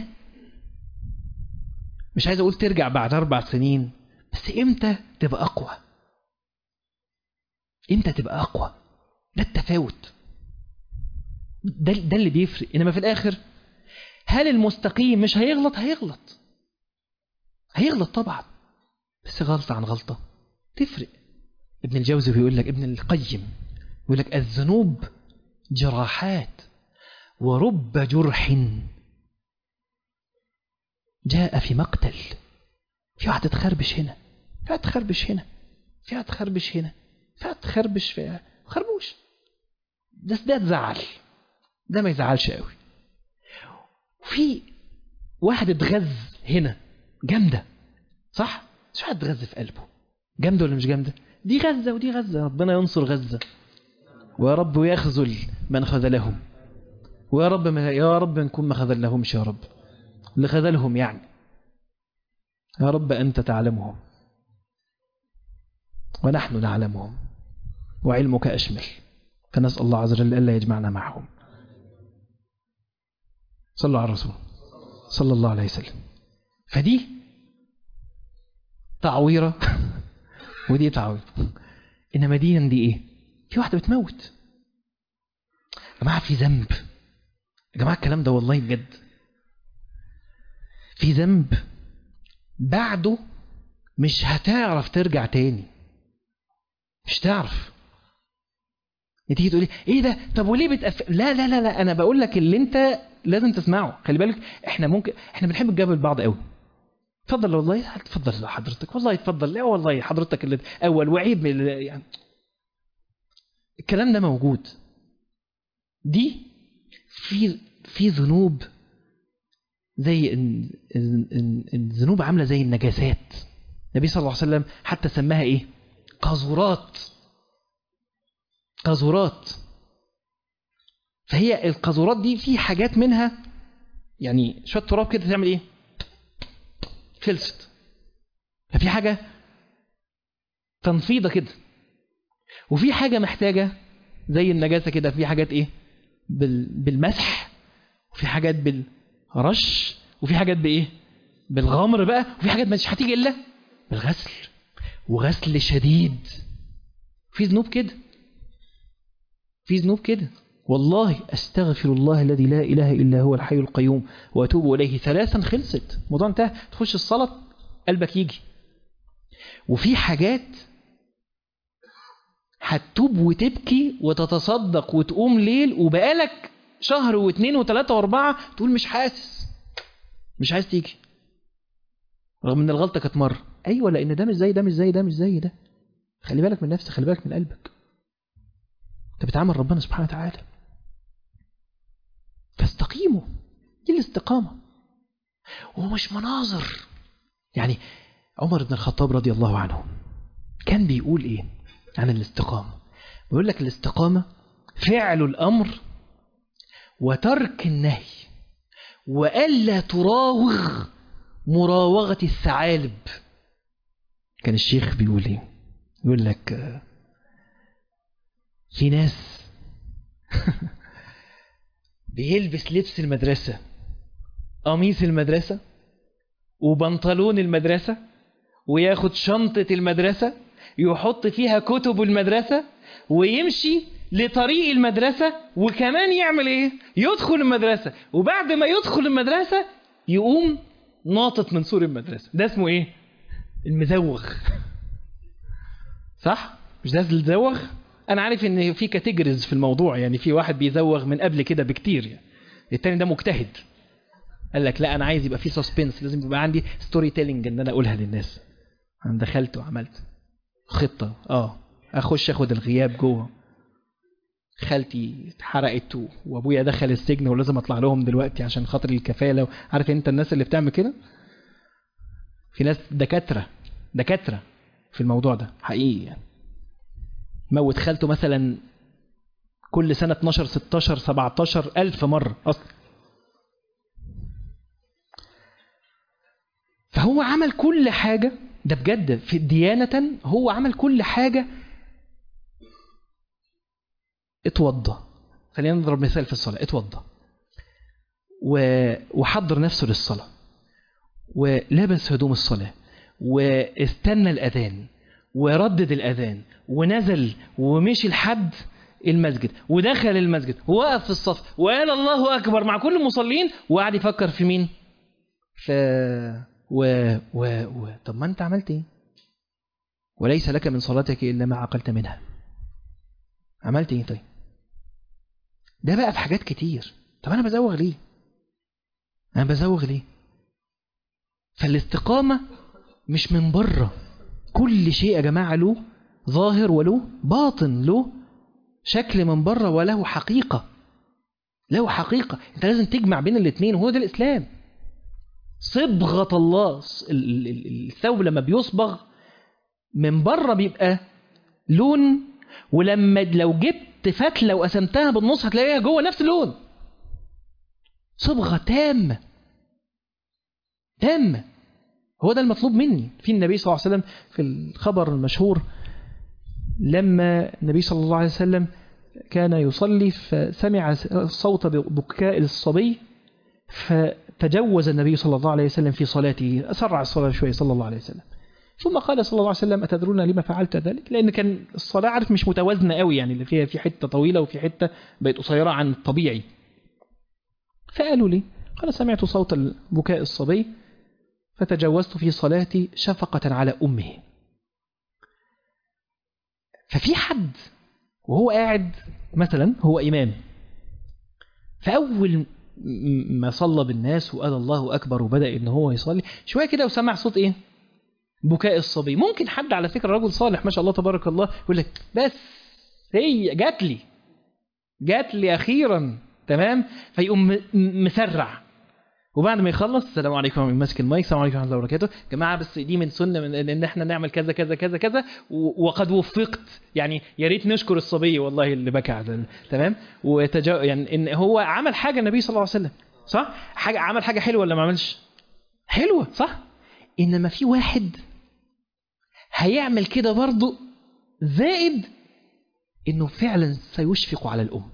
[SPEAKER 1] مش عايز اقول ترجع بعد 4 سنين، بس امتى تبقى اقوى، امتى تبقى اقوى. ده التفاوت، ده اللي بيفرق. انما في الاخر هل المستقيم مش هيغلط؟ هيغلط طبعا، بس غلطة عن غلطة تفرق. ابن الجوزي بيقول لك، ابن القيم بيقول لك الذنوب جراحات ورب جرح جاء في مقتل، في واحد تخربش هنا، في واحد تخربش هنا، في واحد تخربش هنا، في واحد تخربش في خربوش. ده تزعل، ده ما يزعلش قوي. في واحد اتغز هنا جامدة، صح؟ مش واحد اتغز في قلبه، جامدة ولا مش جامدة؟ دي غزة ودي غزة، ربنا ينصر غزة، ويا رب ويخذل من خذلهم، ويا رب يا رب نكون ما خذلناهمش، يا رب اللي خذلهم يعني، يا رب أنت تعلمهم ونحن نعلمهم وعلمك أشمل، فنسأل الله عز وجل ألا يجمعنا معهم. صلوا على الرسول صلى الله عليه وسلم. فدي تعويرة ودي تعويرة. إنما دي إيه؟ في واحدة بتموت. يا جماعة في ذنب، يا جماعة الكلام ده والله بجد، في ذنب بعده مش هتعرف ترجع تاني، مش تعرف. تيجي تقولي ايه ده؟ طب وليه لا لا لا لا، انا بقول لك اللي انت لازم تسمعه. خلي بالك احنا بنحب نجابل بعض قوي. اتفضل والله، اتفضل حضرتك، والله اتفضل، لا والله حضرتك اللي اول وعيب يعني الكلام ده موجود. دي في ذنوب زي الذنوب عامله زي النجاسات. النبي صلى الله عليه وسلم حتى سماها ايه؟ قاذورات. قاذورات. فهي القاذورات دي في حاجات منها يعني شويه تراب كده تعمل ايه؟ خلصت. ففي حاجه تنفيضه كده، وفي حاجه محتاجه زي النجاسه كده، في حاجات ايه؟ بالمسح، وفي حاجات بالرش، وفي حاجات بايه؟ بالغمر بقى، وفي حاجات مش هتيجي الا بالغسل، وغسل شديد. في ذنوب كده، في ذنوب كده. والله أستغفر الله الذي لا إله إلا هو الحي القيوم وأتوب إليه 3 خلصت، الموضوع انتهى. تخش الصلاة قلبك يجي. وفي حاجات هتتوب وتبكي وتتصدق وتقوم ليل وبقالك شهر واثنين وثلاثة واربعة تقول مش حاسس، مش عايز تيجي، رغم ان الغلطة كانت مرة. ايوه، لان ده مش زي ده، مش زي ده، مش زي ده. خلي بالك من نفسك، خلي بالك من قلبك، انت بتعامل ربنا سبحانه وتعالى. فاستقيموا، دي الاستقامة، ومش مناظر. يعني عمر بن الخطاب رضي الله عنه كان بيقول ايه عن الاستقامة؟ بيقول لك الاستقامة فعل الأمر وترك النهي، وألا تراوغ مراوغة الثعالب. كان الشيخ بيقول ايه؟ يقول لك في ناس بيلبس لبس المدرسة، قميص المدرسة وبنطلون المدرسة، وياخد شنطة المدرسة يحط فيها كتب المدرسة، ويمشي لطريق المدرسة، وكمان يعمل ايه؟ يدخل المدرسة، وبعد ما يدخل المدرسة يقوم ناطط من سور المدرسة. ده اسمه ايه؟ المزوغ. صح؟ مش ده الزوغ؟ انا عارف ان في كاتيجوريز في الموضوع، يعني في واحد بيزوغ من قبل كده بكتير، يعني التاني ده مجتهد، قال لك لا انا عايز يبقى في سسبنس، لازم يبقى عندي ستوري تيلينج ان انا اقولها للناس. انا دخلت وعملت خطة، اخش اخد الغياب جوه، خالتي اتحرقت وابويا دخل السجن ولازم اطلع لهم دلوقتي عشان خاطر الكفالة. عارف انت الناس اللي بتعمل كده؟ في ناس دكاترة في الموضوع ده حقيقي، يعني موت خالته مثلا كل سنة 12 16 17 ألف مرة أصلا. فهو عمل كل حاجة، ده بجد في ديانة، هو عمل كل حاجة. اتوضى، خلينا نضرب مثال في الصلاة، اتوضى وحضر نفسه للصلاة، ولبس هدوم الصلاة، واستنى الأذان، وردد الأذان، ونزل ومشي لحد المسجد، ودخل المسجد، ووقف في الصف، وقال الله أكبر مع كل المصلين، وقعد يفكر في مين؟ طب ما أنت عملت إيه؟ وليس لك من صلاتك إلا ما عقلت منها. عملت إيه طيب؟ ده بقى في حاجات كتير. طب أنا بزوغ ليه؟ فالاستقامة مش من بره. كل شيء يا جماعة له ظاهر وله باطن، له شكل من بره وله حقيقة. له حقيقة، انت لازم تجمع بين الاثنين، وهو ده الإسلام. صبغة الله، الثوب لما بيصبغ من بره بيبقى لون، ولما لو جبت فتلة وقسمتها بالنص هتلاقيها جوه نفس اللون. صبغة تامة تامة. هو ده المطلوب مني. في النبي صلى الله عليه وسلم في الخبر المشهور لما النبي صلى الله عليه وسلم كان يصلي فسمع صوت بكاء الصبي، فتجوز النبي صلى الله عليه وسلم في صلاته، أسرع الصلاة شوية صلى الله عليه وسلم. ثم قال صلى الله عليه وسلم: أتدرون لما فعلت ذلك؟ لأن كان الصلاة عارف مش متوازنة قوي، يعني اللي فيها في حتة طويلة وفي حتة بقت قصيرة عن الطبيعي. فقالوا لي، قال: سمعت صوت بكاء الصبي فتجوزت في صلاتي شفقة على أمه. ففي حد وهو قاعد مثلا، هو إمام، فأول ما صلى بالناس وقال الله أكبر وبدأ إن هو يصلي شوية كده وسمع صوت إيه؟ بكاء الصبي. ممكن حد على فكرة رجل صالح ما شاء الله تبارك الله يقول لك: بس هي جات لي أخيرا، تمام. فيقوم مسرع، وبعد ما يخلص: السلام عليكم، ماسك المايك، السلام عليكم ورحمه الله وبركاته، جماعه بس دي من سنه من ان احنا نعمل كذا كذا كذا كذا، وقد وفقت، يعني يا ريت نشكر الصبي والله اللي بكى على، تمام. يعني ان هو عمل حاجه النبي صلى الله عليه وسلم، صح؟ حاجه، عمل حاجه حلوه ولا ما عملش؟ حلوه، صح. انما في واحد هيعمل كده برضه، زائد انه فعلا سيشفق على الام.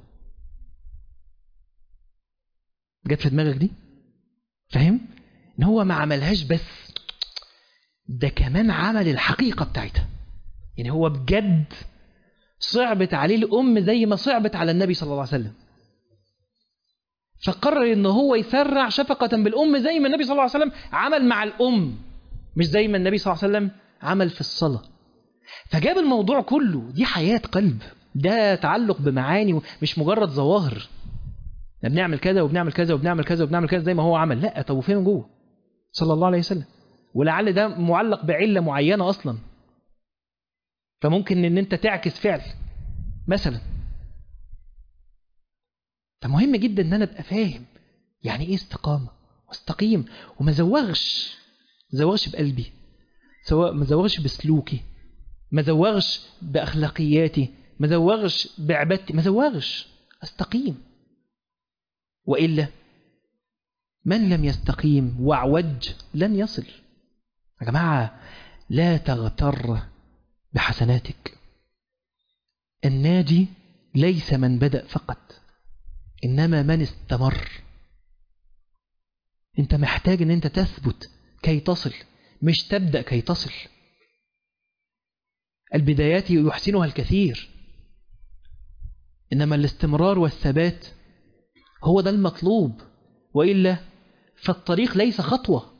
[SPEAKER 1] جت في دماغك دي؟ فاهم؟ ان هو ما عملهاش بس، ده كمان عمل الحقيقة بتاعتها. يعني هو بجد صعبت عليه الأم زي ما صعبت على النبي صلى الله عليه وسلم، فقرر ان هو يسرع شفقة بالأم زي ما النبي صلى الله عليه وسلم عمل مع الأم، مش زي ما النبي صلى الله عليه وسلم عمل في الصلاة. فجاب الموضوع كله، دي حياة قلب، ده تعلق بمعاني مش مجرد ظواهر. بنعمل كذا وبنعمل كذا وبنعمل كذا وبنعمل كذا زي ما هو عمل، لا، طب وفين جوه صلى الله عليه وسلم؟ ولعل ده معلق بعلة معينة أصلا، فممكن ان انت تعكس فعل مثلا. فمهم جدا ان انا ابقى فاهم يعني ايه استقامة، واستقيم، وما زوغش بقلبي، سواء ما زوغش بسلوكي، ما زوغش بأخلاقياتي، ما زوغش بعبادتي، ما زوغش، استقيم. وإلا من لم يستقيم واعوج لن يصل. يا جماعة لا تغتر بحسناتك. الناجي ليس من بدأ فقط، إنما من استمر. أنت محتاج أن أنت تثبت كي تصل، مش تبدأ كي تصل. البدايات يحسنها الكثير، إنما الاستمرار والثبات هو ده المطلوب، وإلا فالطريق ليس خطوة.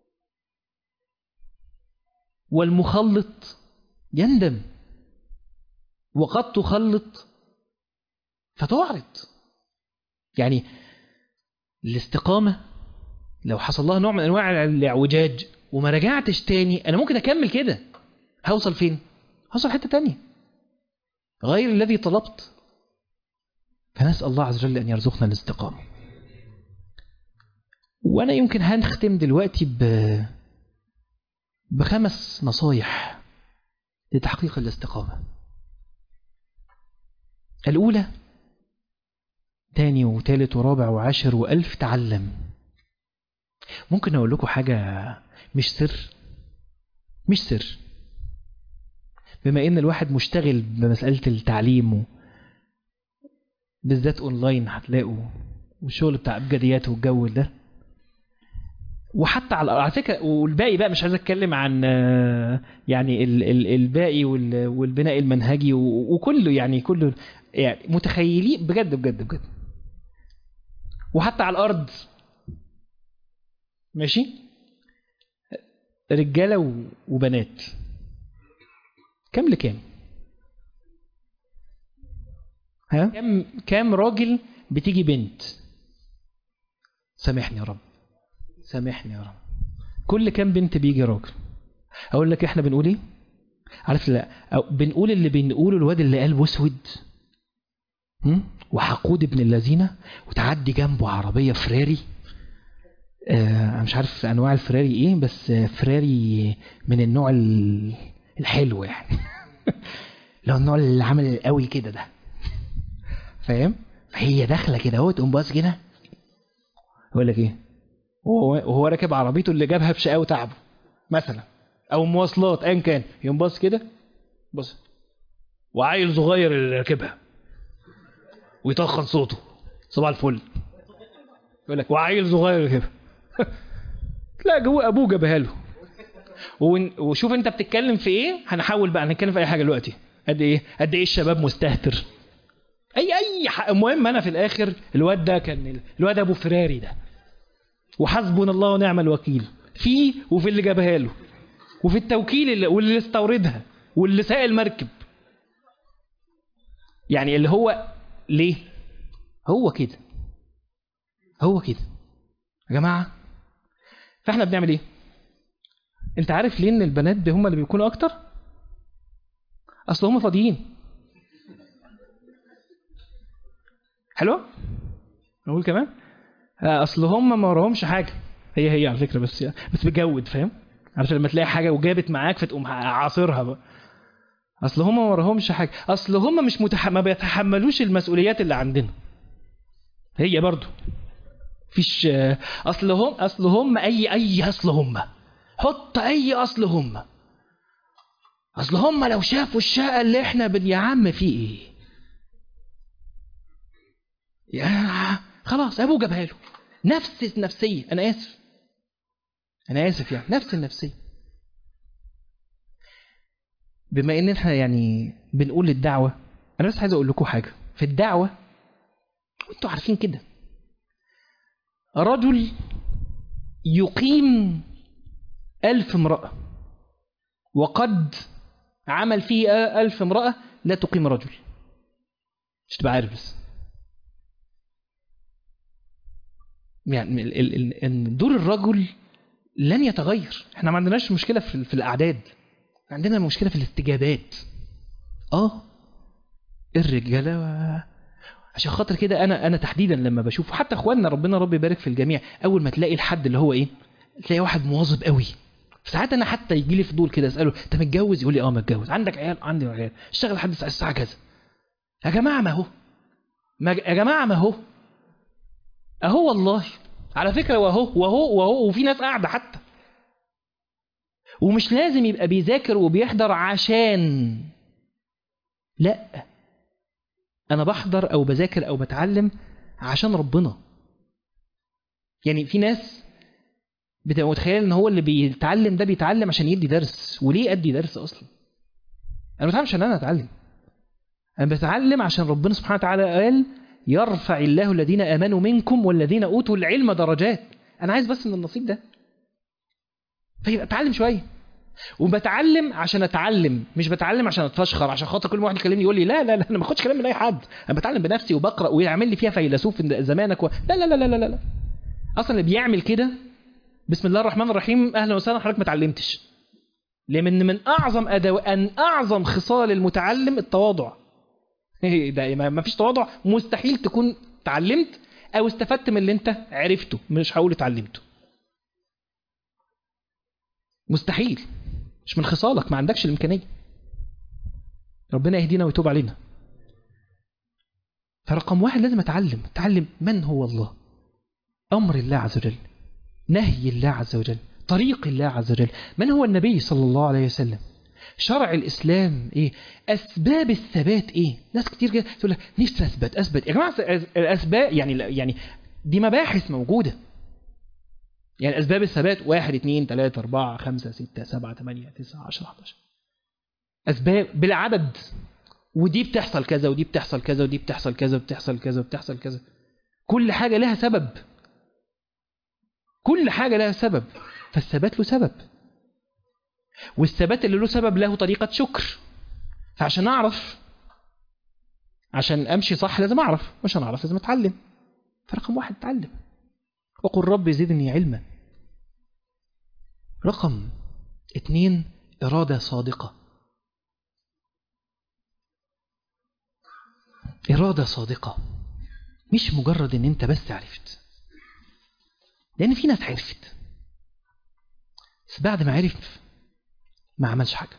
[SPEAKER 1] والمخلط يندم، وقد تخلط فتعرض. يعني الاستقامة لو حصل لها نوع من أنواع الاعوجاج وما رجعتش تاني، أنا ممكن أكمل كده، هوصل فين؟ هوصل حتة تانية غير الذي طلبت. فنسأل الله عز وجل أن يرزقنا الاستقامة. وأنا يمكن هنختم دلوقتي ب5 نصايح لتحقيق الاستقامة. الأولى: تاني وتالت ورابع وعاشر وألف تعلم. ممكن أقول لكم حاجة مش سر، بما إن الواحد مشتغل بمسألة التعليم بالذات أونلاين، هتلاقوا والشغل بتاع أبجديات والجو ده، وحتى على فكرة، والباقي بقى مش عايز أتكلم عن يعني الباقي والبناء المنهجي وكله، يعني كله يعني متخيلين بجد بجد بجد، وحتى على الأرض ماشي، رجالة وبنات، كم لكام؟ ها؟ كم راجل بتيجي بنت؟ سامحني يا رب، سامحني يا رب. كل كام بنت بيجي راجل. اقول لك احنا بنقول ايه؟ عارف؟ لا، أو بنقول اللي بنقوله الواد اللي قلبه اسود وحقود ابن اللذينه، وتعدي جنبه عربيه فراري، انا مش عارف انواع الفراري ايه، بس فراري من النوع الحلو يعني. لو النوع اللي عامل قوي كده ده، فاهم؟ فهي داخله كده اهو، تقوم باص كده، يقول لك ايه؟ وهو راكب عربيته اللي جابها بشقاوه وتعبه مثلا، او مواصلات ايا كان، يقوم باص كده، بص، وعيل صغير اللي راكبها ويطخن صوته صباح الفل، يقول لك وعيل صغير راكبها. لا، جوه ابوه جابها له. وشوف انت بتتكلم في ايه. هنحاول بقى نتكلم في اي حاجه دلوقتي. قد ايه الشباب مستهتر، المهم انا في الاخر الواد ده كان الواد ابو فراري ده، وحسبنا الله ونعم الوكيل فيه وفي اللي جابها له وفي التوكيل واللي استوردها واللي ساق المركب. يعني اللي هو ليه هو كده، هو كده يا جماعه. فاحنا بنعمل ايه؟ انت عارف ليه ان البنات هم اللي بيكونوا اكتر؟ اصل هم فاضيين. حلو، نقول كمان اصل هم ما وراهمش حاجه. هي على فكره، بس بتجود، فاهم؟ عارف لما تلاقي حاجه وجابت معاك فتقوم عاصرها بقى. اصل هم ما وراهمش حاجه، اصل هم مش ما بيتحملوش المسؤوليات اللي عندنا. هي برضو فيش اصل هم اي اصل هم، حط اي اصل هم لو شافوا الشقه اللي احنا يا عم في ايه يا خلاص ابوه جابها له. نفس النفسيه، انا اسف يعني، نفس النفسيه. بما ان احنا يعني بنقول الدعوه، انا بس عايز اقول لكم حاجه في الدعوه، وانتوا عارفين كده. رجل يقيم 1000 امرأة، وقد عمل فيه 1000 امرأة لا تقيم رجل. مش تبقى عارف بس. يعني دور الرجل لن يتغير. احنا ما عندناش مشكلة في الأعداد، عندنا مشكلة في الاستجابات. الرجالة عشان خاطر كده أنا تحديدا لما بشوف حتى إخواننا، ربنا يبارك في الجميع، أول ما تلاقي الحد اللي هو إيه، تلاقي واحد مواظب قوي. ساعات انا حتى يجي لي فضول كده اساله انت متجوز؟ يقول لي متجوز. عندك عيال؟ عندي عيال. اشتغل لحد الساعه كذا. يا جماعه ما هو، يا جماعه ما هو اهو والله على فكره، وهو وفي ناس قاعده حتى، ومش لازم يبقى بيذاكر وبيحضر عشان، لا، انا بحضر او بذاكر او بتعلم عشان ربنا. يعني في ناس بتبقى متخيل ان هو اللي بيتعلم ده بيتعلم عشان يدي درس. وليه ادي درس اصلا؟ انا بتعلم عشان انا اتعلم. انا بتعلم عشان ربنا سبحانه وتعالى قال يرفع الله الذين امنوا منكم والذين اوتوا العلم درجات. انا عايز بس من النصيب ده. فيبقى اتعلم شويه. وبتعلم عشان اتعلم، مش بتعلم عشان اتفشخر عشان خاطر كل واحد يكلمني يقول لي لا لا لا، انا ما باخدش كلام من اي حد. انا بتعلم بنفسي وبقرا ويعمل لي فيها فيلسوف زمانك لا لا لا لا لا لا. اصلا اللي بيعمل كده بسم الله الرحمن الرحيم اهلا وسهلا حضرتك ما اتعلمتش. لان من اعظم خصال المتعلم التواضع. ده ما فيش تواضع مستحيل تكون اتعلمت او استفدت من اللي انت عرفته. مش هقول اتعلمته، مستحيل. مش من خصالك، ما عندكش الامكانيه. ربنا يهدينا ويتوب علينا. فرقم واحد لازم اتعلم من هو الله، امر الله عز وجل، نهي الله عز وجل، طريق الله عز وجل، من هو النبي صلى الله عليه وسلم، شرع الإسلام إيه، أسباب الثبات إيه. ناس كتير كده تقول لك نفسي أثبت. يا جماعة الأسباب يعني دي مباحث موجودة. يعني أسباب الثبات 1 2 3 4 5 6 7 8 9 10 11 أسباب بالعدد. ودي بتحصل كذا ودي بتحصل كذا ودي بتحصل كذا وبتحصل كذا وبتحصل كذا. كل حاجة لها سبب، كل حاجة لها سبب. فالثبات له سبب، والثبات اللي له سبب له طريقة شكر. فعشان أعرف، عشان أمشي صح لازم أعرف، عشان أعرف لازم أتعلم. فرقم واحد اتعلم. وقل رب زدني علما. رقم 2 إرادة صادقة. إرادة صادقة، مش مجرد إن أنت بس عرفت، لأن في ناس عرفت بس بعد ما عرف ما عملش حاجة،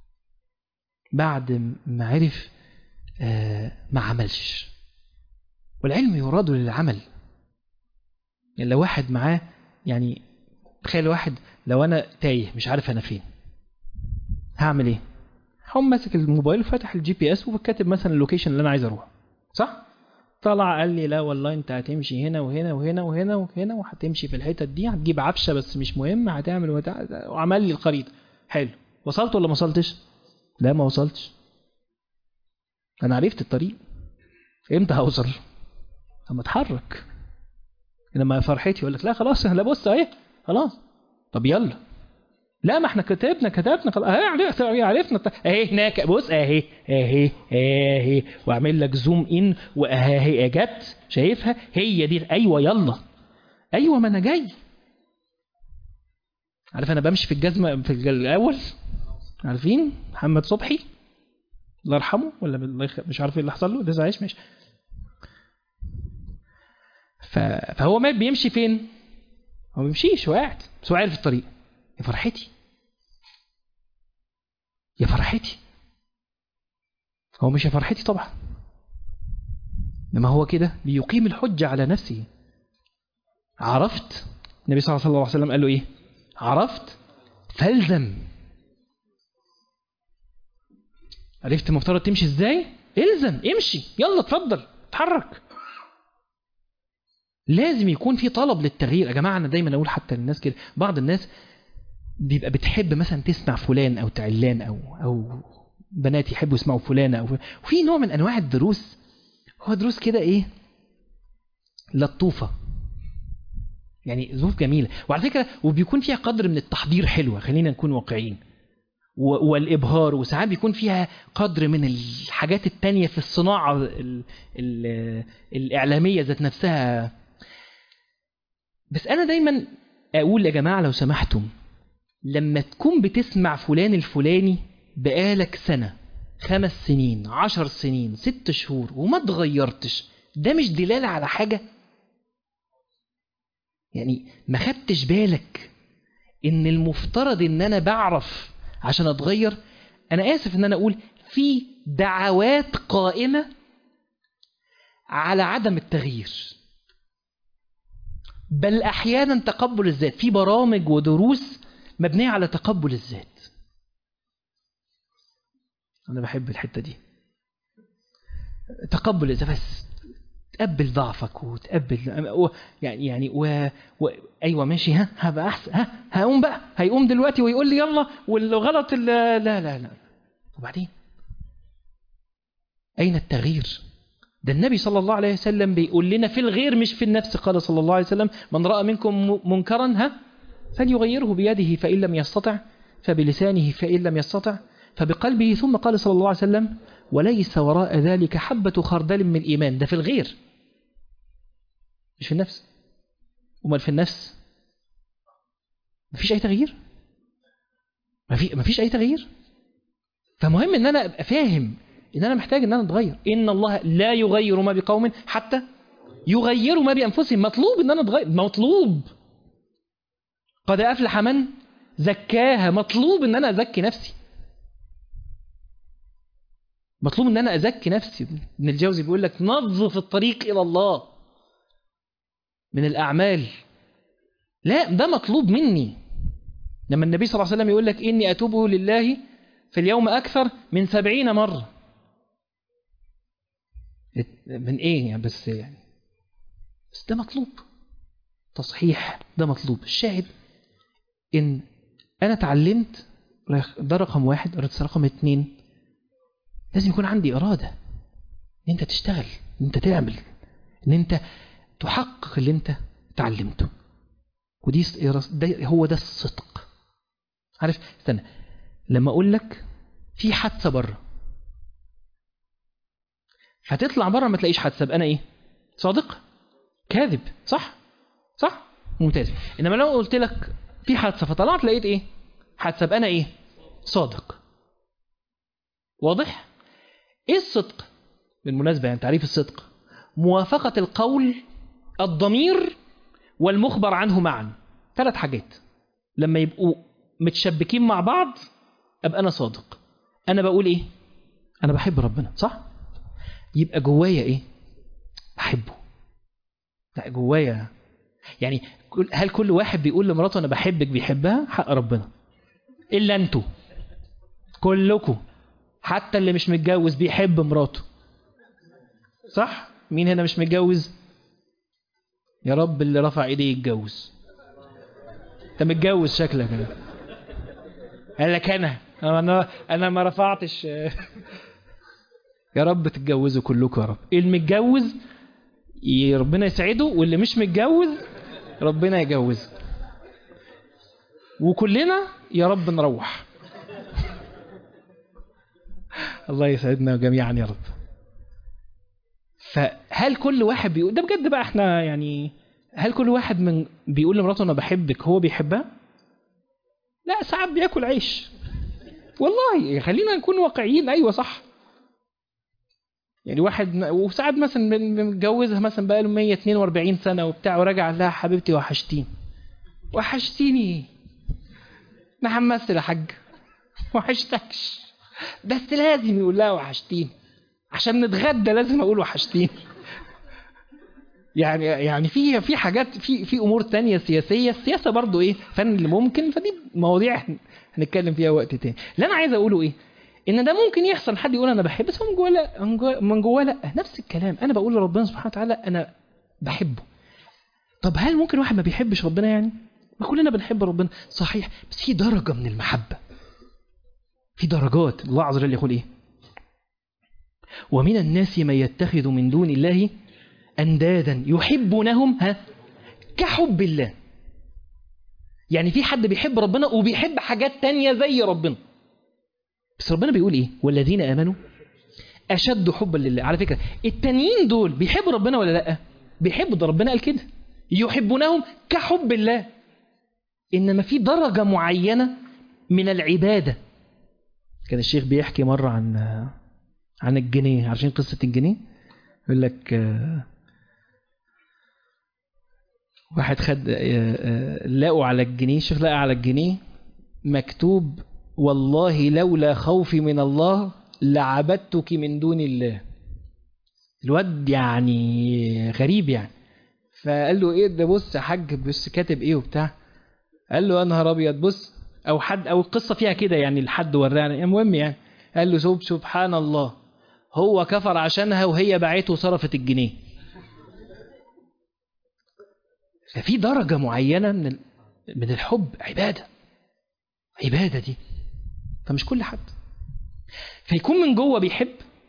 [SPEAKER 1] بعد ما عرف ما عملش. والعلم يراد للعمل. يعني لو واحد معاه، يعني تخيل واحد لو أنا تايه مش عارف أنا فين، هعمل إيه؟ هقوم ماسك الموبايل وفاتح الجي بي اس وكاتب مثلا اللوكيشن اللي أنا عايز أروح، صح؟ طلع قال لي لا والله انت هتمشي هنا وهنا وهنا وهنا وهنا وهتمشي في الحتت دي، هتجيب عفشه بس مش مهم، هتعمل وعمل لي الخريطه. حلو، وصلت ولا ما وصلتش؟ لا ما وصلتش. انا عرفت الطريق، امتى هوصل؟ اما اتحرك. لما فرحتي يقول لك لا خلاص لا بص اهي خلاص، طب يلا، لا ما احنا كتبنا خلاص اهي عرفنا اهي هناك بص اهي اهي اهي، واعمل لك زوم ان واهي جت شايفها هي دي، ايوه يلا ايوه ما انا جاي. عارف انا بمشي في الجزمه في الاول، عارفين محمد صبحي الله يرحمه ولا مش عارف ايه اللي حصل له، لسه عايش ماشي. فهو ما بيمشي فين؟ هو ما بيمشيش، هو قاعد بس هو عارف الطريق. يا فرحتي يا فرحتي، هو مش يا فرحتي طبعا، لما هو كده بيقيم الحجة على نفسه. عرفت؟ النبي صلى الله عليه وسلم قال له ايه؟ عرفت فالزم. عرفت المفترض تمشي ازاي؟ الزم، امشي، يلا اتفضل اتحرك. لازم يكون في طلب للتغيير يا جماعة. انا دايما اقول حتى للناس كده، بعض الناس بيبقى بتحب مثلا تسمع فلان او تعلان او بنات يحبوا يسمعوا فلانة، وفي نوع من انواع الدروس، هو دروس كده ايه، لطوفة، يعني ظروف جميلة، وعلى فكرة وبيكون فيها قدر من التحضير حلوة، خلينا نكون واقعيين، والإبهار، وساعات بيكون فيها قدر من الحاجات التانية في الصناعة الإعلامية ذات نفسها. بس أنا دايما أقول يا جماعة لو سمحتم، لما تكون بتسمع فلان الفلاني بقالك سنة 5 سنين 10 سنين 6 شهور وما تغيرتش، ده مش دلالة على حاجة؟ يعني ما خدتش بالك ان المفترض ان انا بعرف عشان اتغير؟ انا اسف ان انا اقول في دعوات قائمة على عدم التغيير، بل احيانا تقبل الذات، في برامج ودروس مبنية على تقبل الذات. انا بحب الحتة دي، تقبل الذات، بس تقبل ضعفك وتقبل ايوه ماشي، هبقى احسن، هقوم بقى، هيقوم دلوقتي ويقول لي يلا، والغلط لا لا لا، وبعدين اين التغيير؟ ده النبي صلى الله عليه وسلم بيقول لنا في الغير مش في النفس. قال صلى الله عليه وسلم من رأى منكم منكرا فليغيره بيده، فإن لم يستطع فبلسانه، فإن لم يستطع فبقلبه، ثم قال صلى الله عليه وسلم وليس وراء ذلك حبة خردل من إيمان. ده في الغير مش في النفس. وما في النفس مفيش أي تغيير، مفيش أي تغيير. فمهم إن أنا أبقى فاهم إن أنا محتاج إن أنا أتغير. إن الله لا يغير ما بقوم حتى يغيروا ما بأنفسهم. مطلوب إن أنا أتغير، مطلوب. قد أفلح من زكاها، مطلوب إن أنا أزكي نفسي، مطلوب إن أنا أزكي نفسي. ابن الجوزي بيقول لك نظف الطريق إلى الله من الأعمال. لا ده مطلوب مني. لما النبي صلى الله عليه وسلم يقول لك إني أتوب لله في اليوم أكثر من 70 مرة، من إيه يعني؟ بس ده مطلوب تصحيح، ده مطلوب. الشاهد إن أنا اتعلمت، ده رقم 1. رقم 2 لازم يكون عندي إرادة إن أنت تشتغل، إن أنت تعمل، إن أنت تحقق اللي أنت تعلمته. ودي هو ده الصدق. عارف، استنى، لما أقول لك في حادثة بره، هتطلع بره ما تلاقيش حادثة، يبقى أنا إيه؟ صادق؟ كاذب؟ صح؟ صح؟ ممتاز. إنما لو قلت لك في حادثة فطلعت لقيت ايه؟ حادثة، بقى انا ايه؟ صادق. واضح؟ ايه الصدق؟ بالمناسبة يعني تعريف الصدق: موافقة القول، الضمير، والمخبر عنه معا. 3 حاجات لما يبقوا متشبكين مع بعض ابقى انا صادق. انا بقول ايه؟ انا بحب ربنا، صح؟ يبقى جوايا ايه؟ بحبه. لا جوايا يعني هل كل واحد بيقول لمراته انا بحبك بيحبها؟ حق ربنا. الا انتوا كلكم، حتى اللي مش متجوز بيحب مراته، صح؟ مين هنا مش متجوز؟ يا رب اللي رفع ايديه يتجوز. انت متجوز شكلك. قال لك انا ما رفعتش. يا رب تتجوزوا كلكم يا رب. المتجوز ربنا يسعده، واللي مش متجوز ربنا يجوز، وكلنا يا رب نروح. الله يسعدنا جميعا يا رب. فهل كل واحد بيقول ده بجد بقى؟ احنا يعني هل كل واحد من بيقول لمراته انا بحبك هو بيحبها؟ لا، ساعات بياكل عيش والله. خلينا نكون واقعيين. ايوه صح. يعني واحد وساعات مثلا متجوزها مثلا بقى له 142 سنه وبتاع، وراجع لها حبيبتي وحشتيني. وحشتيني؟ انا همثل يا حاج. وحشتكش، بس لازم يقول لها وحشتيني عشان نتغدى، لازم اقول وحشتيني. يعني في حاجات، في امور تانية سياسيه. السياسه برضو ايه؟ فن اللي ممكن، فدي مواضيع هنتكلم فيها وقت تاني. اللي انا عايز اقوله ايه؟ ان ده ممكن يحصل، حد يقول انا بحب بس من جوه لا، من جوه لا. نفس الكلام انا بقول لربنا سبحانه وتعالى انا بحبه. طب هل ممكن واحد ما بيحبش ربنا؟ يعني ما كلنا بنحب ربنا صحيح، بس في درجه من المحبه، في درجات. الله عز وجل يقول ايه؟ ومن الناس من يتخذ من دون الله اندادا يحبونهم كحب الله. يعني في حد بيحب ربنا وبيحب حاجات تانية زي ربنا، بس ربنا بيقول ايه؟ والذين امنوا اشد حبا لله. على فكره التانيين دول بيحبوا ربنا ولا لا؟ بيحبوا. ده ربنا قال كده يحبونهم كحب الله. انما في درجه معينه من العباده. كان الشيخ بيحكي مره عن الجنيه. عارفين قصه الجنيه؟ يقول لك واحد خد لقوا على الجنيه، الشيخ لقى على الجنيه مكتوب والله لولا خوفي من الله لعبدتك من دون الله. الواد يعني غريب يعني. فقال له ايه ده؟ بص يا حاج، بص كاتب ايه وبتاع. قال له يا نهار ابيض، بص. او القصه فيها كده يعني، الحد ورانا. المهم يعني قال له سبحان الله، هو كفر عشانها وهي باعته وصرفت الجنيه. ففي درجه معينه من الحب. عباده دي، فمش كل حد. فيكون من جوه بيحب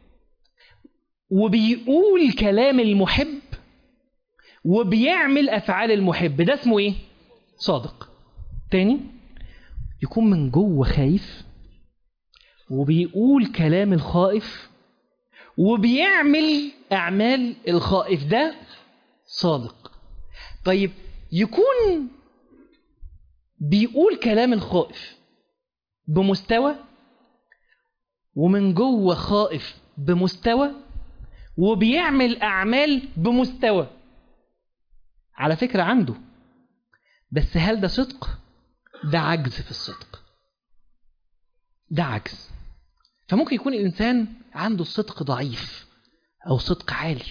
[SPEAKER 1] وبيقول كلام المحب وبيعمل أفعال المحب، ده اسمه إيه؟ صادق. تاني، يكون من جوه خايف وبيقول كلام الخائف وبيعمل أعمال الخائف، ده صادق. طيب يكون بيقول كلام الخائف بمستوى ومن جوه خائف بمستوى وبيعمل أعمال بمستوى. على فكرة عنده، بس هل ده صدق؟ ده عجز في الصدق، ده عجز. فممكن يكون الإنسان عنده الصدق ضعيف أو صدق عالي.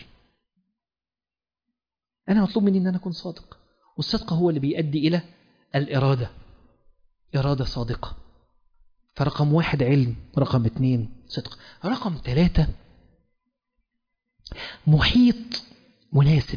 [SPEAKER 1] أنا مطلوب مني أن أنا أكون صادق، والصدق هو اللي بيؤدي إلى الإرادة، إرادة صادقة. فرقم 1 علم، رقم 2 صدق، رقم 3 محيط مناسب.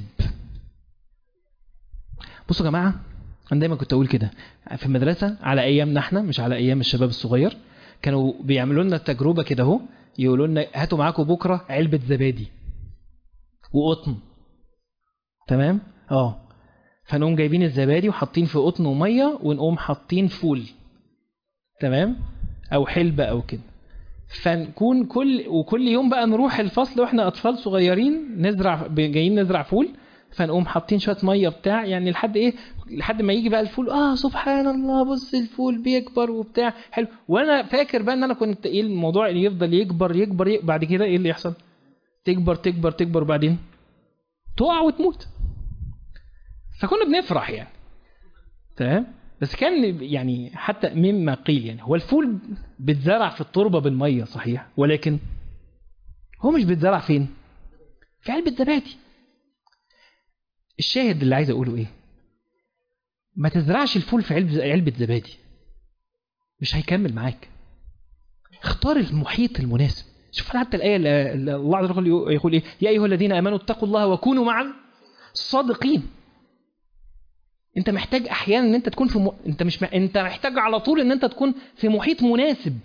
[SPEAKER 1] بصوا يا جماعة، أنا دايما كنت أقول كده في المدرسة على أيامنا احنا، مش على أيام الشباب الصغير. كانوا بيعملوا لنا التجربة كده اهو، يقولوا لنا هاتوا معاكم بكرة علبة زبادي وقطن، تمام؟ فنقوم جايبين الزبادي وحاطين في قطن ومية، ونقوم حاطين فول، تمام؟ أو حلبة أو كده. فنكون كل يوم بقى نروح الفصل واحنا أطفال صغيرين، جايين نزرع فول. فنقوم حاطين شويه ميه بتاع يعني لحد ما يجي بقى الفول. سبحان الله، بص الفول بيكبر وبتاع حلو. وانا فاكر بقى ان انا كنت الموضوع اللي يفضل يكبر بعد كده ايه اللي يحصل؟ تكبر تكبر تكبر وبعدين تقع وتموت. فكنا بنفرح يعني، تمام. بس كان يعني حتى مما قيل يعني هو الفول بيتزرع في التربه بالميه صحيح، ولكن هو مش بيتزرع فين؟ في علبه زبادي. الشاهد اللي عايز اقوله ايه؟ ما تزرعش الفول في علبه زبادي، مش هيكمل معاك. اختار المحيط المناسب. شوف حتى الآية اللي الله عز وجل يقول إيه؟ يا أيها الذين آمنوا اتقوا الله وكونوا مع الصادقين. أنت محتاج أحيانا إن أنت تكون في أنت محتاج على طول إن أنت تكون في محيط مناسب.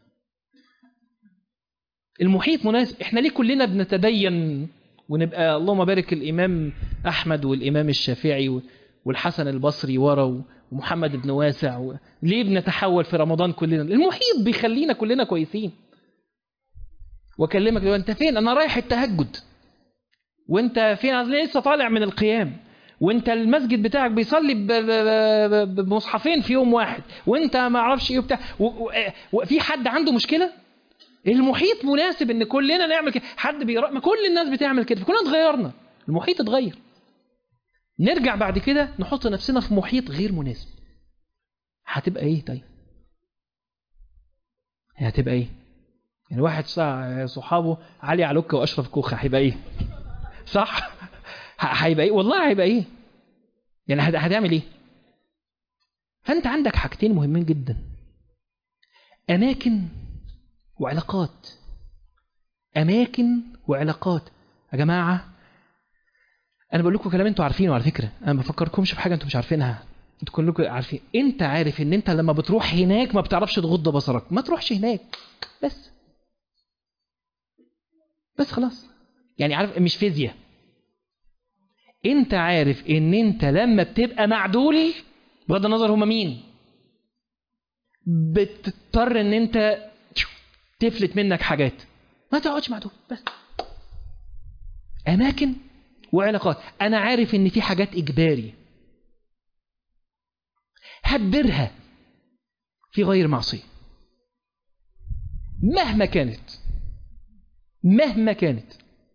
[SPEAKER 1] المحيط مناسب. إحنا ليه كلنا بنتدين ونبقى اللهم بارك الإمام أحمد والإمام الشافعي والحسن البصري ورا ومحمد بن واسع ليه بنتحول في رمضان كلنا؟ المحيط بيخلينا كلنا كويسين. واكلمك انت فين؟ انا رايح التهجد. وانت فين؟ انا لسه طالع من القيام. وانت المسجد بتاعك بيصلي بمصحفين في يوم واحد، وانت ما اعرفش ايه وبتاع. وفي حد عنده مشكله؟ المحيط مناسب ان كلنا نعمل كده. ما كل الناس بتعمل كده، فكلنا اتغيرنا، المحيط اتغير. نرجع بعد كده نحط نفسنا في محيط غير مناسب، هتبقى ايه؟ طيب هتبقى ايه؟ يعني واحد صحابه علي علوكة واشرف كوخة، هيبقى ايه؟ صح؟ هيبقى ايه؟ والله هيبقى ايه؟ يعني هتعمل ايه؟ فانت عندك حاجتين مهمين جدا: اماكن وعلاقات. اماكن وعلاقات. يا جماعة انا بقول لكم كلام انتوا عارفينه على فكرة، انا ما بفكركمش بحاجة انتوا مش عارفينها، انتوا كلكم عارفين. انت عارف ان انت لما بتروح هناك ما بتعرفش تغض بصرك، ما تروحش هناك. بس خلاص. يعني عارف، مش فيزياء. انت عارف ان انت لما بتبقى معدول، بغض النظر هما مين، بتضطر ان انت تفلت منك حاجات. ما تقعدش معدول. بس اماكن وعلاقات. انا عارف ان في حاجات اجباري هتديرها في غير معصية مهما كانت.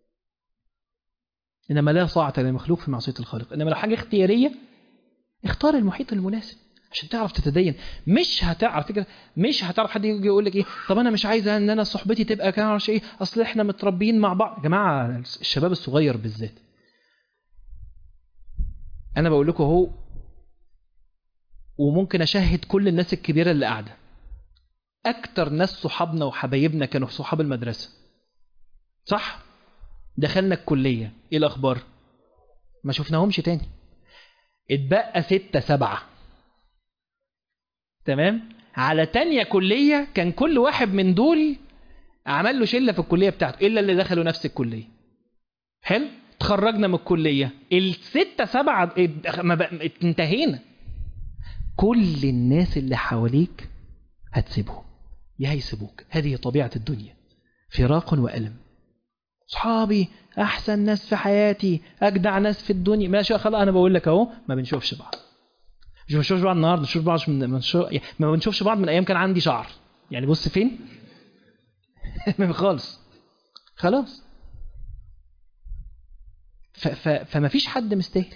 [SPEAKER 1] انما لا طاعة لمخلوق في معصية الخالق. انما لو حاجة اختيارية، اختار المحيط المناسب عشان تعرف تتدين. مش هتعرف حد يجي يقول لك ايه، طب انا مش عايزه ان انا صحبتي تبقى كده ايه، اصل احنا متربيين مع بعض. يا جماعه الشباب الصغير بالذات، انا بقول لكم اهو، وممكن اشهد كل الناس الكبيره اللي قاعده، اكتر ناس صحابنا وحبايبنا كانوا في صحاب المدرسه، صح؟ دخلنا الكليه، ايه الاخبار؟ ما شفناهمش تاني. اتبقى 6 7. تمام؟ على تانية كلية كان كل واحد من دول عمل له شلة في الكلية بتاعته، إلا اللي دخلوا نفس الكلية. حلو؟ تخرجنا من الكلية، 6 7 انتهينا. كل الناس اللي حواليك هتسيبهم يا هيسيبوك. هذه طبيعة الدنيا، فراق وألم. صحابي أحسن ناس في حياتي، أجدع ناس في الدنيا، ماشي خلاص. أنا بقول لك أهو، ما بنشوفش بعض. مش بنشوفش بعض النهارده، ما بنشوفش بعض من ايام كان عندي شعر. يعني بص فين خالص. خلاص. فما فيش حد مستاهل.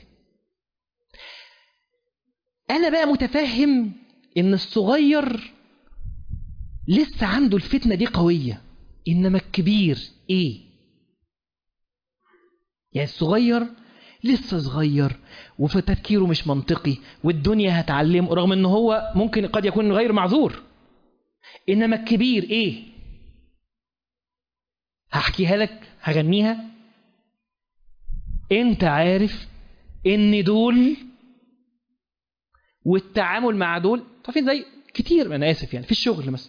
[SPEAKER 1] انا بقى متفهم ان الصغير لسه عنده الفتنة دي قوية، انما الكبير ايه؟ يعني الصغير لسه صغير وفي تفكيره مش منطقي، والدنيا هتعلمه رغم ان هو ممكن قد يكون غير معذور. انما الكبير ايه؟ هحكيها لك، هغنيها. انت عارف ان دول والتعامل مع دول طبعا زي كتير، انا اسف يعني في الشغل مثلا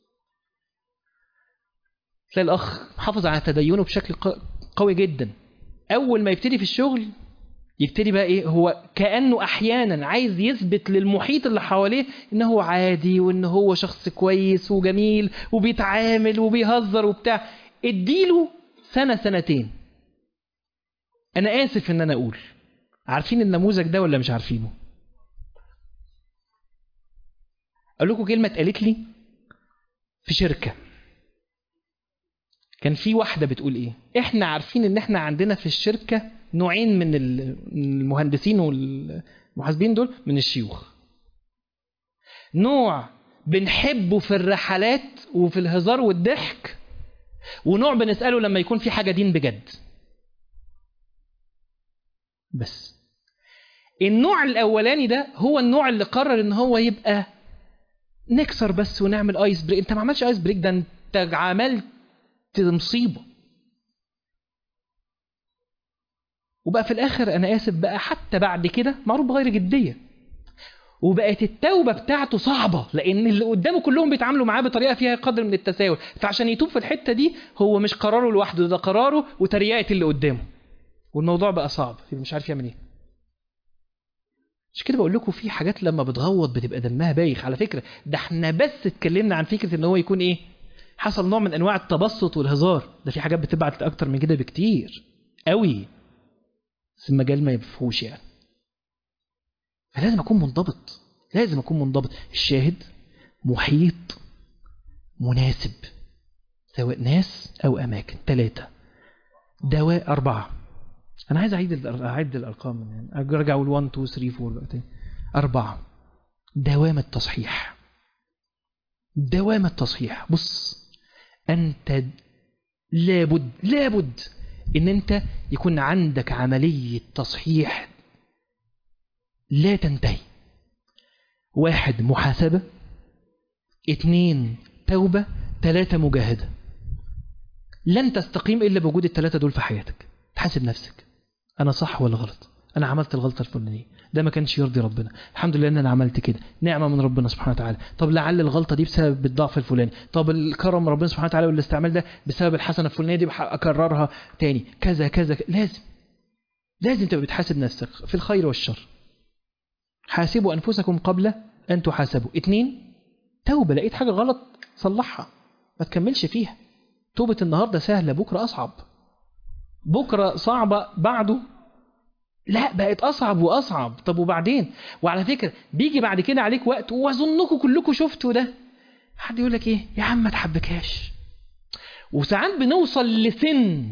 [SPEAKER 1] تلاقي الاخ محافظ على تدينه بشكل قوي جدا، اول ما يبتدي في الشغل يبتدي بقى ايه، هو كأنه احيانا عايز يثبت للمحيط اللي حواليه ان هو عادي وان هو شخص كويس وجميل وبيتعامل وبيهزر وبتاع. اديله 1 2 سنين، انا اسف ان انا اقول عارفين النموذج ده ولا مش عارفينه؟ اقول لكم كلمه اتقالت لي في شركه. كان في واحده بتقول ايه، احنا عارفين ان احنا عندنا في الشركه نوعين من المهندسين والمحاسبين دول من الشيوخ. نوع بنحبه في الرحلات وفي الهزار والضحك، ونوع بنسأله لما يكون في حاجة دين بجد. بس النوع الأولاني ده هو النوع اللي قرر ان هو يبقى نكسر بس ونعمل ايس بريك. انت ما عملتش ايس بريك، ده انت عملت مصيبة. وبقى في الاخر انا اسف بقى حتى بعد كده معروف بغير جدية، وبقت التوبة بتاعته صعبة لان اللي قدامه كلهم بيتعاملوا معاه بطريقة فيها قدر من التساوي، فعشان يتوب في الحتة دي هو مش قراره لوحده، ده قراره وتريقة اللي قدامه، والموضوع بقى صعب مش عارف يعمل ايه. مش كده بقول لكم في حاجات لما بتغوط بتبقى دمها بايخ. على فكرة ده احنا بس اتكلمنا عن فكرة ان هو يكون ايه، حصل نوع من انواع التبسط والهزار. ده في حاجات بتبعت اكتر من كده بكتير قوي، بس المجال ما يفهوش يعني. فلازم اكون منضبط، لازم اكون منضبط. الشاهد محيط مناسب، سواء ناس او اماكن. 3 دواء. 4 انا عايز اعد الارقام يعني ارجع اقول 1 2 3 4 بقى. 4 دوام التصحيح. دوام التصحيح. بص انت لابد ان انت يكون عندك عملية تصحيح لا تنتهي. 1 محاسبة، 2 توبة، 3 مجاهدة. لن تستقيم إلا بوجود ال3 دول في حياتك. تحاسب نفسك، أنا صح ولا غلط؟ أنا عملت الغلطة الفلانية، ده ما كانش يرضي ربنا، الحمد لله أن أنا عملت كده، نعمة من ربنا سبحانه وتعالى. طب لعل الغلطة دي بسبب الضعف الفلاني، طب الكرم ربنا سبحانه وتعالى والاستعمال ده بسبب الحسنة الفلانية دي أكررها تاني كذا كذا. لازم تبقى بتحاسب نفسك في الخير والشر. حاسبوا أنفسكم قبل أن تحاسبوا. 2 توبة، لقيت حاجة غلط صلحها، ما تكملش فيها. توبة النهاردة سهلة، بكرة أصعب، بكرة صعبة، بعده لا بقت أصعب وأصعب. طب وبعدين؟ وعلى فكرة بيجي بعد كده عليك وقت، وأظنكم كلكم شفتوا ده، حد يقول لك إيه يا عم ما تحبكاش. وساعات بنوصل لسن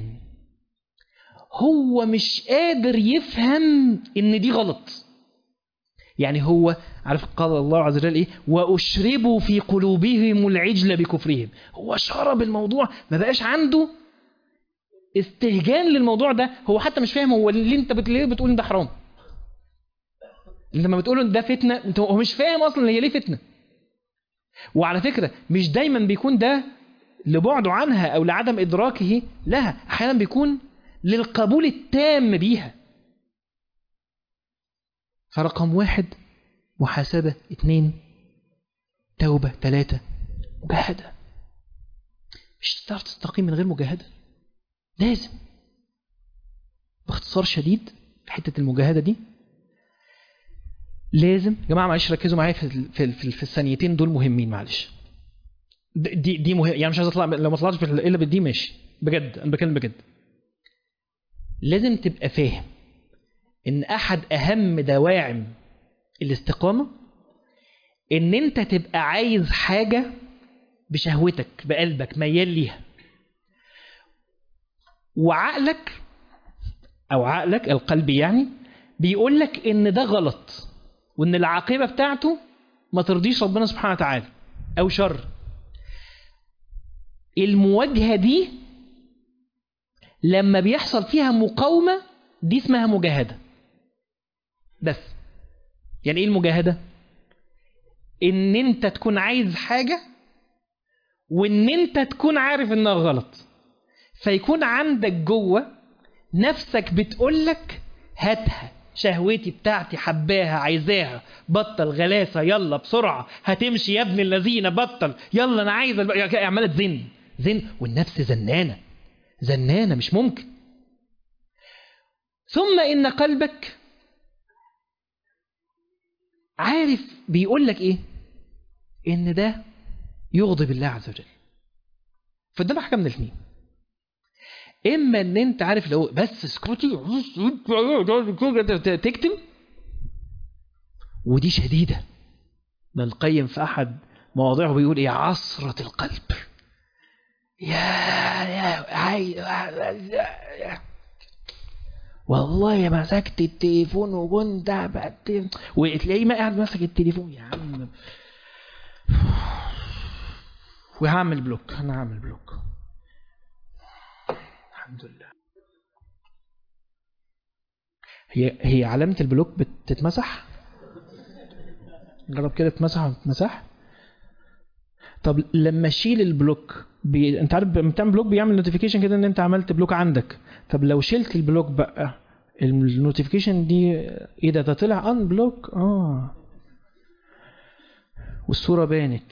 [SPEAKER 1] هو مش قادر يفهم إن دي غلط. يعني هو عارف قال الله عز وجل إيه، وأشربوا في قلوبهم العجل بكفرهم. هو شرب الموضوع، ما بقاش عنده استهجان للموضوع ده. هو حتى مش فاهم هو اللي انت ليه بتقول ان ده حرام. لما بتقول ان ده فتنه هو مش فاهم اصلا هي ليه فتنه. وعلى فكره مش دايما بيكون ده لبعده عنها او لعدم ادراكه لها، احيانا بيكون للقبول التام بيها. فرقم 1 محاسبه، 2 توبه، 3 مجاهده. مش هتعرف تستقيم من غير مجاهده. لازم باختصار شديد في حته المجاهده دي لازم يا جماعه معلش ركزوا معايا في الثانيتين دول مهمين معلش. دي مهم يعني، مش عايز اطلع لو ما طلعتش الا بدي ماشي بجد، انا بكلم بجد. لازم تبقى فاهم ان احد اهم دواعم الاستقامه ان انت تبقى عايز حاجه بشهوتك بقلبك ميال ليها، وعقلك او عقلك القلبي يعني بيقول لك ان ده غلط وان العاقبه بتاعته ما ترضيش ربنا سبحانه وتعالى او شر. المواجهه دي لما بيحصل فيها مقاومه دي اسمها مجاهده. بس يعني ايه المجاهده؟ ان انت تكون عايز حاجه وان انت تكون عارف انها غلط، فيكون عندك جوه نفسك بتقولك هاتها، شهوتي بتاعتي حباها عايزاها، بطل غلاسة يلا بسرعة، هتمشي يا ابن الذين بطل يلا انا عايز عمالة زن والنفس زنانة مش ممكن. ثم ان قلبك عارف بيقولك ايه، ان ده يغضب الله عز وجل. فده حاجة من الاثنين، اما ان انت عارف لو بس سكوتي تكتم، ودي شديده. ده القيم في احد مواضيعه بيقول ايه؟ عصرة القلب. والله مسكت التليفون وكنت وتلاقيه ما قاعد ماسك التليفون. يا عم وهعمل بلوك، انا هعمل بلوك الحمد لله. هي علامة البلوك بتتمسح؟ جرب كده تمسح. طب لما اشيل البلوك انت عارف لما تعمل بلوك بيعمل نوتيفيكيشن كده ان انت عملت بلوك عندك. طب لو شلت البلوك بقى النوتيفيكيشن دي ايه ده طلع ان بلوك. والصورة بانت.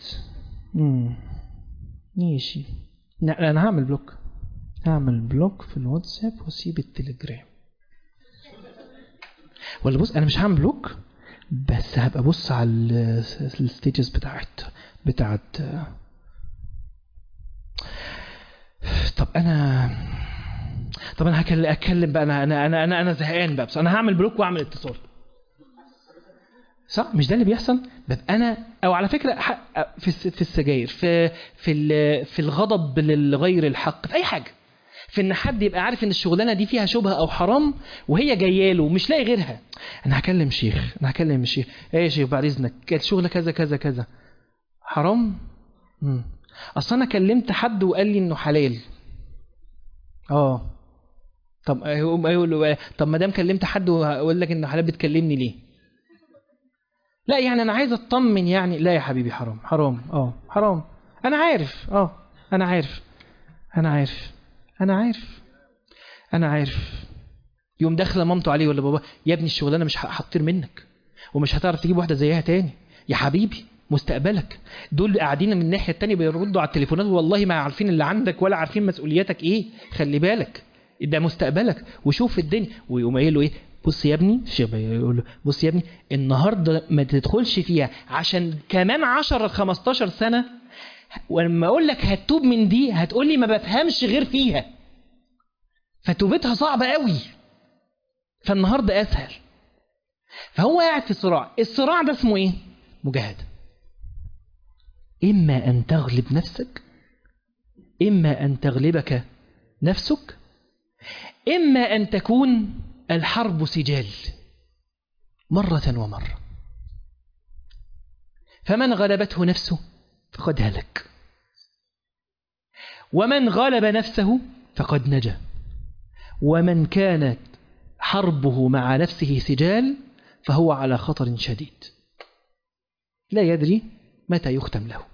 [SPEAKER 1] ماشي. انا هعمل بلوك في الواتساب واسيب التليجرام. ولا بص، انا مش هعمل بلوك بس هبقى بص على الستيجز بتاعت طب انا هتكلم بقى. انا زهقان بقى، بس انا هعمل بلوك واعمل اتصال. صح؟ مش ده اللي بيحصل؟ ببقى انا، او على فكره في السجاير، في الغضب للغير الحق، في اي حاجه، في ان حد يبقى عارف ان الشغلانه دي فيها شبهه او حرام وهي جايه له مش لاقي غيرها. انا هكلم الشيخ. ايه يا شيخ بعد اذنك الشغل كذا كذا كذا حرام. اصل انا كلمت حد وقال لي انه حلال. طب يقول له طب ما دام كلمت حد وقال لك انه حلال بتكلمني ليه؟ لا يعني انا عايز اطمن يعني. لا يا حبيبي حرام. حرام. انا عارف. انا عارف. يوم داخله مامته عليه ولا بابا، يا ابني الشغلانه مش هتطير منك ومش هتعرف تجيب واحده زيها تاني يا حبيبي، مستقبلك. دول قاعدين من الناحيه التانيه بيردوا على التليفونات والله ما عارفين اللي عندك ولا عارفين مسؤولياتك ايه. خلي بالك ده مستقبلك وشوف الدنيا. ويقوم قايل له ايه؟ بص يا ابني، يقول له بص يا ابني النهارده ما تدخلش فيها عشان كمان 10-15 سنه ولما اقول لك هتوب من دي هتقول لي ما بفهمش غير فيها، فتوبتها صعبه قوي، فالنهارده اسهل. فهو قاعد في الصراع ده اسمه ايه؟ مجاهده. اما ان تغلب نفسك، اما ان تغلبك نفسك، اما ان تكون الحرب سجال مرة ومرة. فمن غلبته نفسه فقد هلك، ومن غلب نفسه فقد نجا، ومن كانت حربه مع نفسه سجال فهو على خطر شديد لا يدري متى يختم له.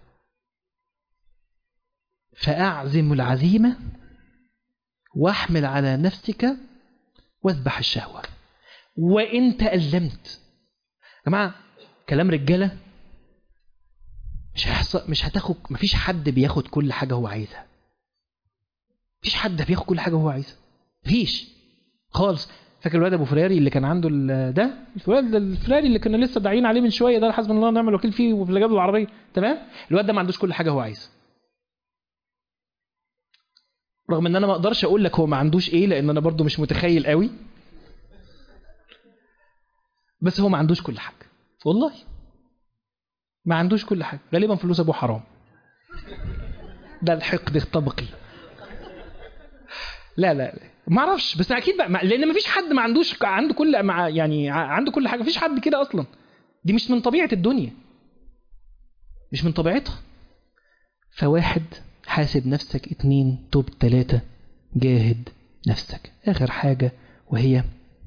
[SPEAKER 1] فأعزم العزيمة واحمل على نفسك واذبح الشهوة وإن تألمت. يا جماعة كلام رجالة، مش هتاخد. مفيش حد بياخد كل حاجة هو عايزها. مفيش حد بياخد كل حاجة هو عايزها، مفيش خالص. فاكر الواد ابو فراري اللي كان عنده ده، الواد الفراري اللي كنا لسه داعيين عليه من شويه ده، حسبنا الله ونعم الوكيل فيه وفي اللي جاب له العربيه، تمام؟ الواد ده ما عندوش كل حاجه هو عايزها، رغم ان انا ما اقدرش اقول لك هو ما عندوش ايه لان انا برضو مش متخيل قوي، بس هو ما عندوش كل حاجه والله، ما عندوش كل حاجه. غالبا فلوس ابوه حرام، ده الحقد الطبقي. لا ما اعرفش، بس اكيد بقى لان ما فيش حد ما عندوش عنده كل يعني عنده كل حاجه. ما فيش حد كده اصلا، دي مش من طبيعه الدنيا، مش من طبيعتها. فواحد حاسب نفسك، 2 توب 3 جاهد نفسك. اخر حاجه وهي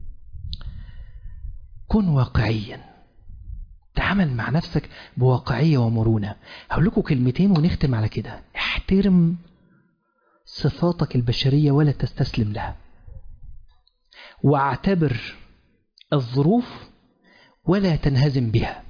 [SPEAKER 1] كن واقعيا، تعامل مع نفسك بواقعيه ومرونه. هقول لكم كلمتين ونختم على كده. احترم صفاتك البشريه ولا تستسلم لها، واعتبر الظروف ولا تنهزم بها.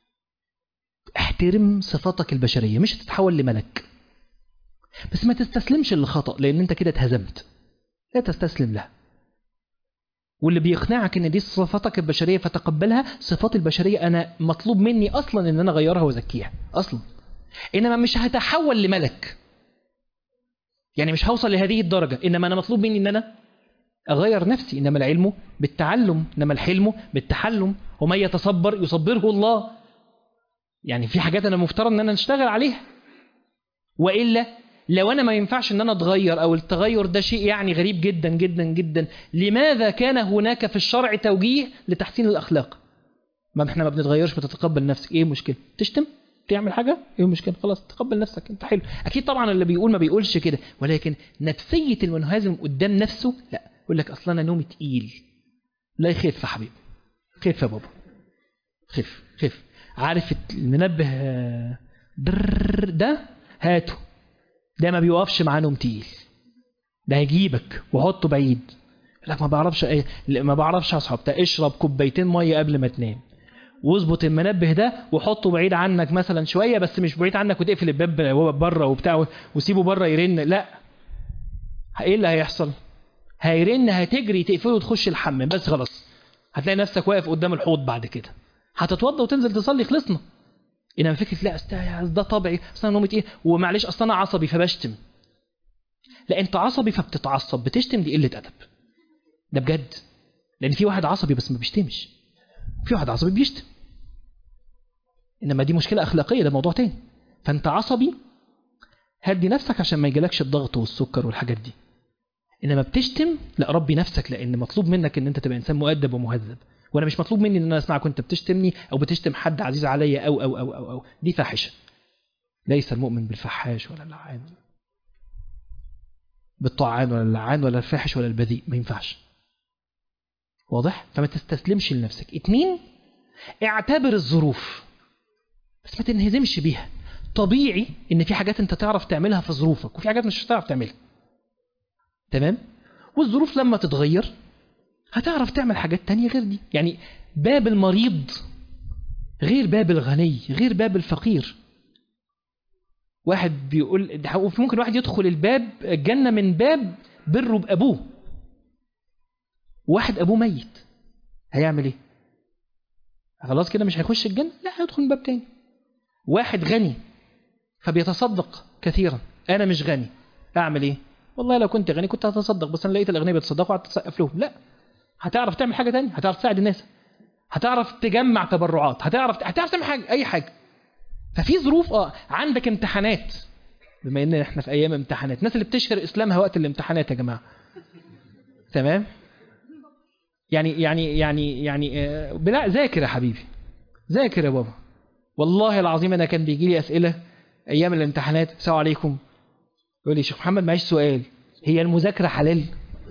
[SPEAKER 1] احترم صفاتك البشريه، مش هتتحول لملك، بس ما تستسلمش للخطأ لان انت كده اتهزمت. لا تستسلم لها. واللي بيقنعك ان دي صفاتك البشريه فتقبلها، صفات البشريه انا مطلوب مني اصلا ان انا اغيرها وازكيها اصلا، انما مش هتحول لملك. يعني مش هوصل لهذه الدرجة، إنما أنا مطلوب مني إن أنا أغير نفسي. إنما العلم بالتعلم، إنما الحلم بالتحلم، ومن يتصبر يصبره الله. يعني في حاجات أنا مفترض إن أنا نشتغل عليها، وإلا لو أنا ما ينفعش إن أنا أتغير، أو التغير ده شيء يعني غريب جدا جدا جدا، لماذا كان هناك في الشرع توجيه لتحسين الأخلاق؟ ما احنا ما بنتغيرش، بتتقبل نفسك، ايه المشكلة؟ تشتم؟ تعمل حاجة؟ ايه المشكلة؟ خلاص تقبل نفسك، انت حلو. اكيد طبعا اللي بيقول ما بيقولش كده، ولكن نفسية المنهزم قدام نفسه لا، يقول لك اصلا انا نومي تقيل. لا يخف يا حبيبي، خف يا بابا، خف خف. عارف المنبه ده هاته، ده ما بيوقفش معاه نوم تقيل، ده هيجيبك وحطه بعيد. لك ما بعرفش اصحى، اشرب كوبايتين ميه قبل ما تنام، واظبط المنبه ده وحطه بعيد عنك مثلا شويه، بس مش بعيد عنك وتقفل الباب بره وبتاع وسيبه بره يرن، لا. ايه اللي هيحصل؟ هيرن، هتجري تقفله وتخش الحمام، بس خلاص هتلاقي نفسك واقف قدام الحوض بعد كده، هتتوضى وتنزل تصلي، خلصنا. انما فكره لا ده طبيعي، اصلا نومي ايه، ومعلش اصلا انا عصبي فبشتم. لا، انت عصبي فبتتعصب، بتشتم دي قله ادب، ده بجد. لان في واحد عصبي بس ما بيشتمش، في واحد عصبي بيشتم، انما دي مشكله اخلاقيه، ده موضوع تاني. فانت عصبي، هدي نفسك عشان ما يجيلكش الضغط والسكر والحاجات دي. انما بتشتم، لا، ربي نفسك، لان مطلوب منك ان انت تبقى انسان مؤدب ومهذب. وانا مش مطلوب مني ان انا اسمعك وانت بتشتمني او بتشتم حد عزيز عليا او دي فاحشه. ليس المؤمن بالفحاش ولا اللعان، بالطعان ولا اللعان ولا الفاحش ولا البذيء، ما ينفعش. واضح؟ فما تستسلمش لنفسك. 2، اعتبر الظروف بس ما تنهزمش بيها. طبيعي ان في حاجات انت تعرف تعملها في ظروفك، وفي حاجات مش هتعرف تعملها، تمام؟ والظروف لما تتغير هتعرف تعمل حاجات تانية غير دي. يعني باب المريض غير باب الغني، غير باب الفقير. واحد بيقول ممكن واحد يدخل الجنة من باب بره بأبوه، واحد أبوه ميت، هيعمل ايه؟ خلاص كده مش هيخش الجنة؟ لا، هيدخل من باب تاني. واحد غني فبيتصدق كثيرا، أنا مش غني، أعمل ايه؟ والله لو كنت غني كنت هتصدق، بس أنا لقيت الأغنياء بيتصدقوا وقعدت تسقف لهم. لا، هتعرف تعمل حاجة تانية، هتعرف تساعد الناس، هتعرف تجمع تبرعات، هتعرف تعمل حاجة، أي حاجة. ففي ظروف عندك امتحانات، بما ان احنا في ايام امتحانات، الناس اللي بتشهر اسلامها وقت الامتحانات يا جماعه، تمام؟ يعني بلا، ذاكر يا حبيبي، ذاكر يا بابا. والله العظيم انا كان بيجي لي اسئله ايام الامتحانات، السلام عليكم، يقول لي شيخ محمد معيش سؤال، هي المذاكره حلال؟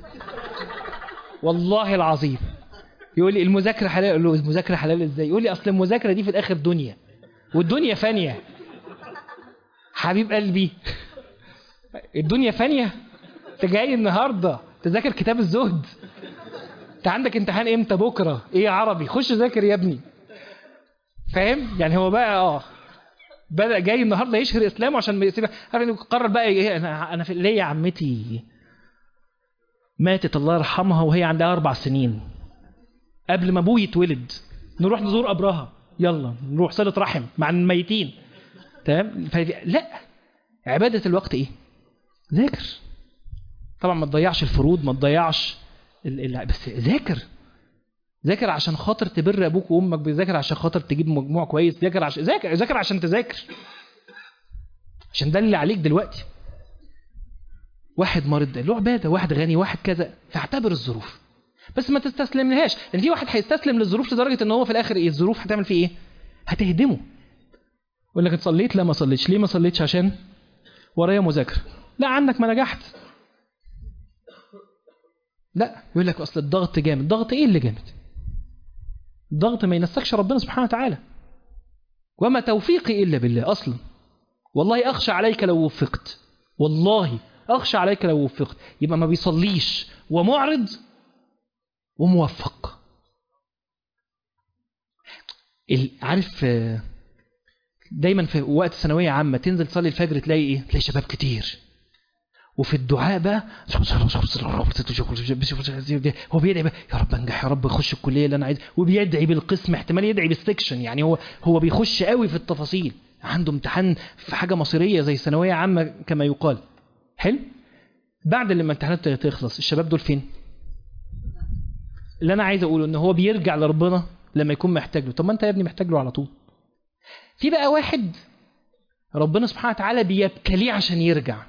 [SPEAKER 1] والله العظيم يقول لي المذاكره حلال، اقول له المذاكره حلال ازاي؟ يقول لي اصل المذاكره دي في الاخر دنيا، والدنيا فانيه. حبيب قلبي، الدنيا فانيه؟ انت جاي النهارده تذاكر كتاب الزهد؟ انت عندك امتحان امتى؟ بكره، ايه عربي؟ خش ذاكر يا ابني، فاهم؟ يعني هو بقى بدأ جاي النهارده يشهر اسلامه عشان ما يسيبها، قرر بقى ايه، انا في ليا عمتي ماتت الله يرحمها وهي عندها 4 سنين قبل ما ابوي يتولد، نروح نزور قبرها، يلا نروح صلة رحم مع الميتين، تمام؟ لا، عبادة الوقت ايه؟ ذاكر. طبعا ما تضيعش الفروض، ما تضيعش بس ذاكر عشان خاطر تبر ابوك وامك، بذاكر عشان خاطر تجيب مجموع كويس، ذاكر عشان تذاكر، عشان ده اللي عليك دلوقتي. واحد مريض له عباده، واحد غني، واحد كذا، فاعتبر الظروف بس ما تستسلم لهاش، لان في واحد هيستسلم للظروف لدرجه ان هو في الاخر الظروف هتعمل فيه ايه؟ هتهدمه. يقول لك صليت؟ لا ما صليتش. ليه ما صليتش؟ عشان ورايا مذاكره. لا، عنك ما نجحت. لا، يقول لك اصل الضغط جامد. ضغط ايه اللي جامد؟ الضغط ما ينسكش ربنا سبحانه وتعالى، وما توفيقي الا بالله اصلا. والله اخشى عليك لو وفقت، والله اخشى عليك لو وفقت. يبقى ما بيصليش ومعرض وموفق. عارف دايما في وقت ثانويه عامه تنزل تصلي الفجر تلاقي ايه؟ تلاقي شباب كتير، وفي الدعاء بقى هو بيدعي بقى يا رب انجح، يا رب اخش الكليه اللي انا عايزها، وبيدعي بالقسم، احتمال يدعي بالسكشن. يعني هو بيخش قوي في التفاصيل، عنده امتحان في حاجه مصيريه زي ثانويه عامه كما يقال. حلو. بعد لما الامتحانات تخلص الشباب دول فين؟ اللي أنا عايز أقوله إن هو بيرجع لربنا لما يكون محتاج له. طب ما أنت يا ابني محتاج له على طول. في بقى واحد ربنا سبحانه وتعالى بيبتليه عشان يرجع.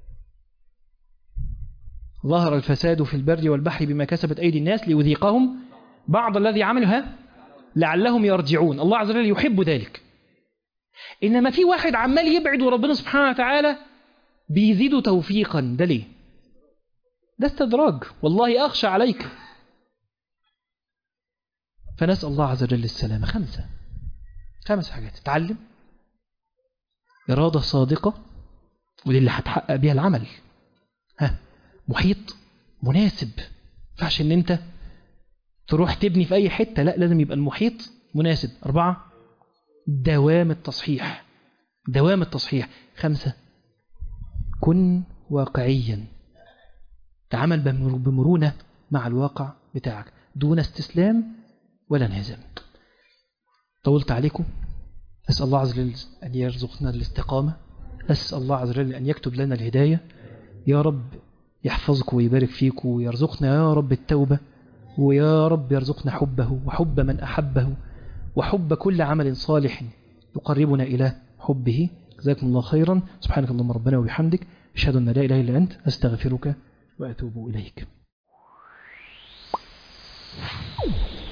[SPEAKER 1] ظهر الفساد في البر والبحر بما كسبت أيدي الناس ليذيقهم بعض الذي عملوا لعلهم يرجعون. الله عز وجل يحب ذلك. إنما في واحد عمال يبعد وربنا سبحانه وتعالى بيزيده توفيقا. ده ليه؟ ده استدراج. والله أخشى عليك. فنسأل الله عز وجل السلامة. 5 حاجات. تعلم، إرادة صادقة، ودي اللي هتحقق بيها العمل. محيط مناسب. ما ينفعش ان انت تروح تبني في اي حتة، لا، لازم يبقى المحيط مناسب. 4 دوام التصحيح. 5 كن واقعيا. تعامل بمرونة مع الواقع بتاعك دون استسلام ولا انهزام. طولت عليكم. أسأل الله عز وجل أن يرزقنا الاستقامة. أسأل الله عز وجل أن يكتب لنا الهداية. يا رب يحفظك ويبارك فيك ويرزقنا يا رب التوبة، ويا رب يرزقنا حبه وحب من أحبه وحب كل عمل صالح يقربنا إلى حبه. جزاكم الله خيرا. سبحانك اللهم ربنا وبحمدك، أشهد أن لا إله إلا أنت، أستغفرك وأتوب إليك.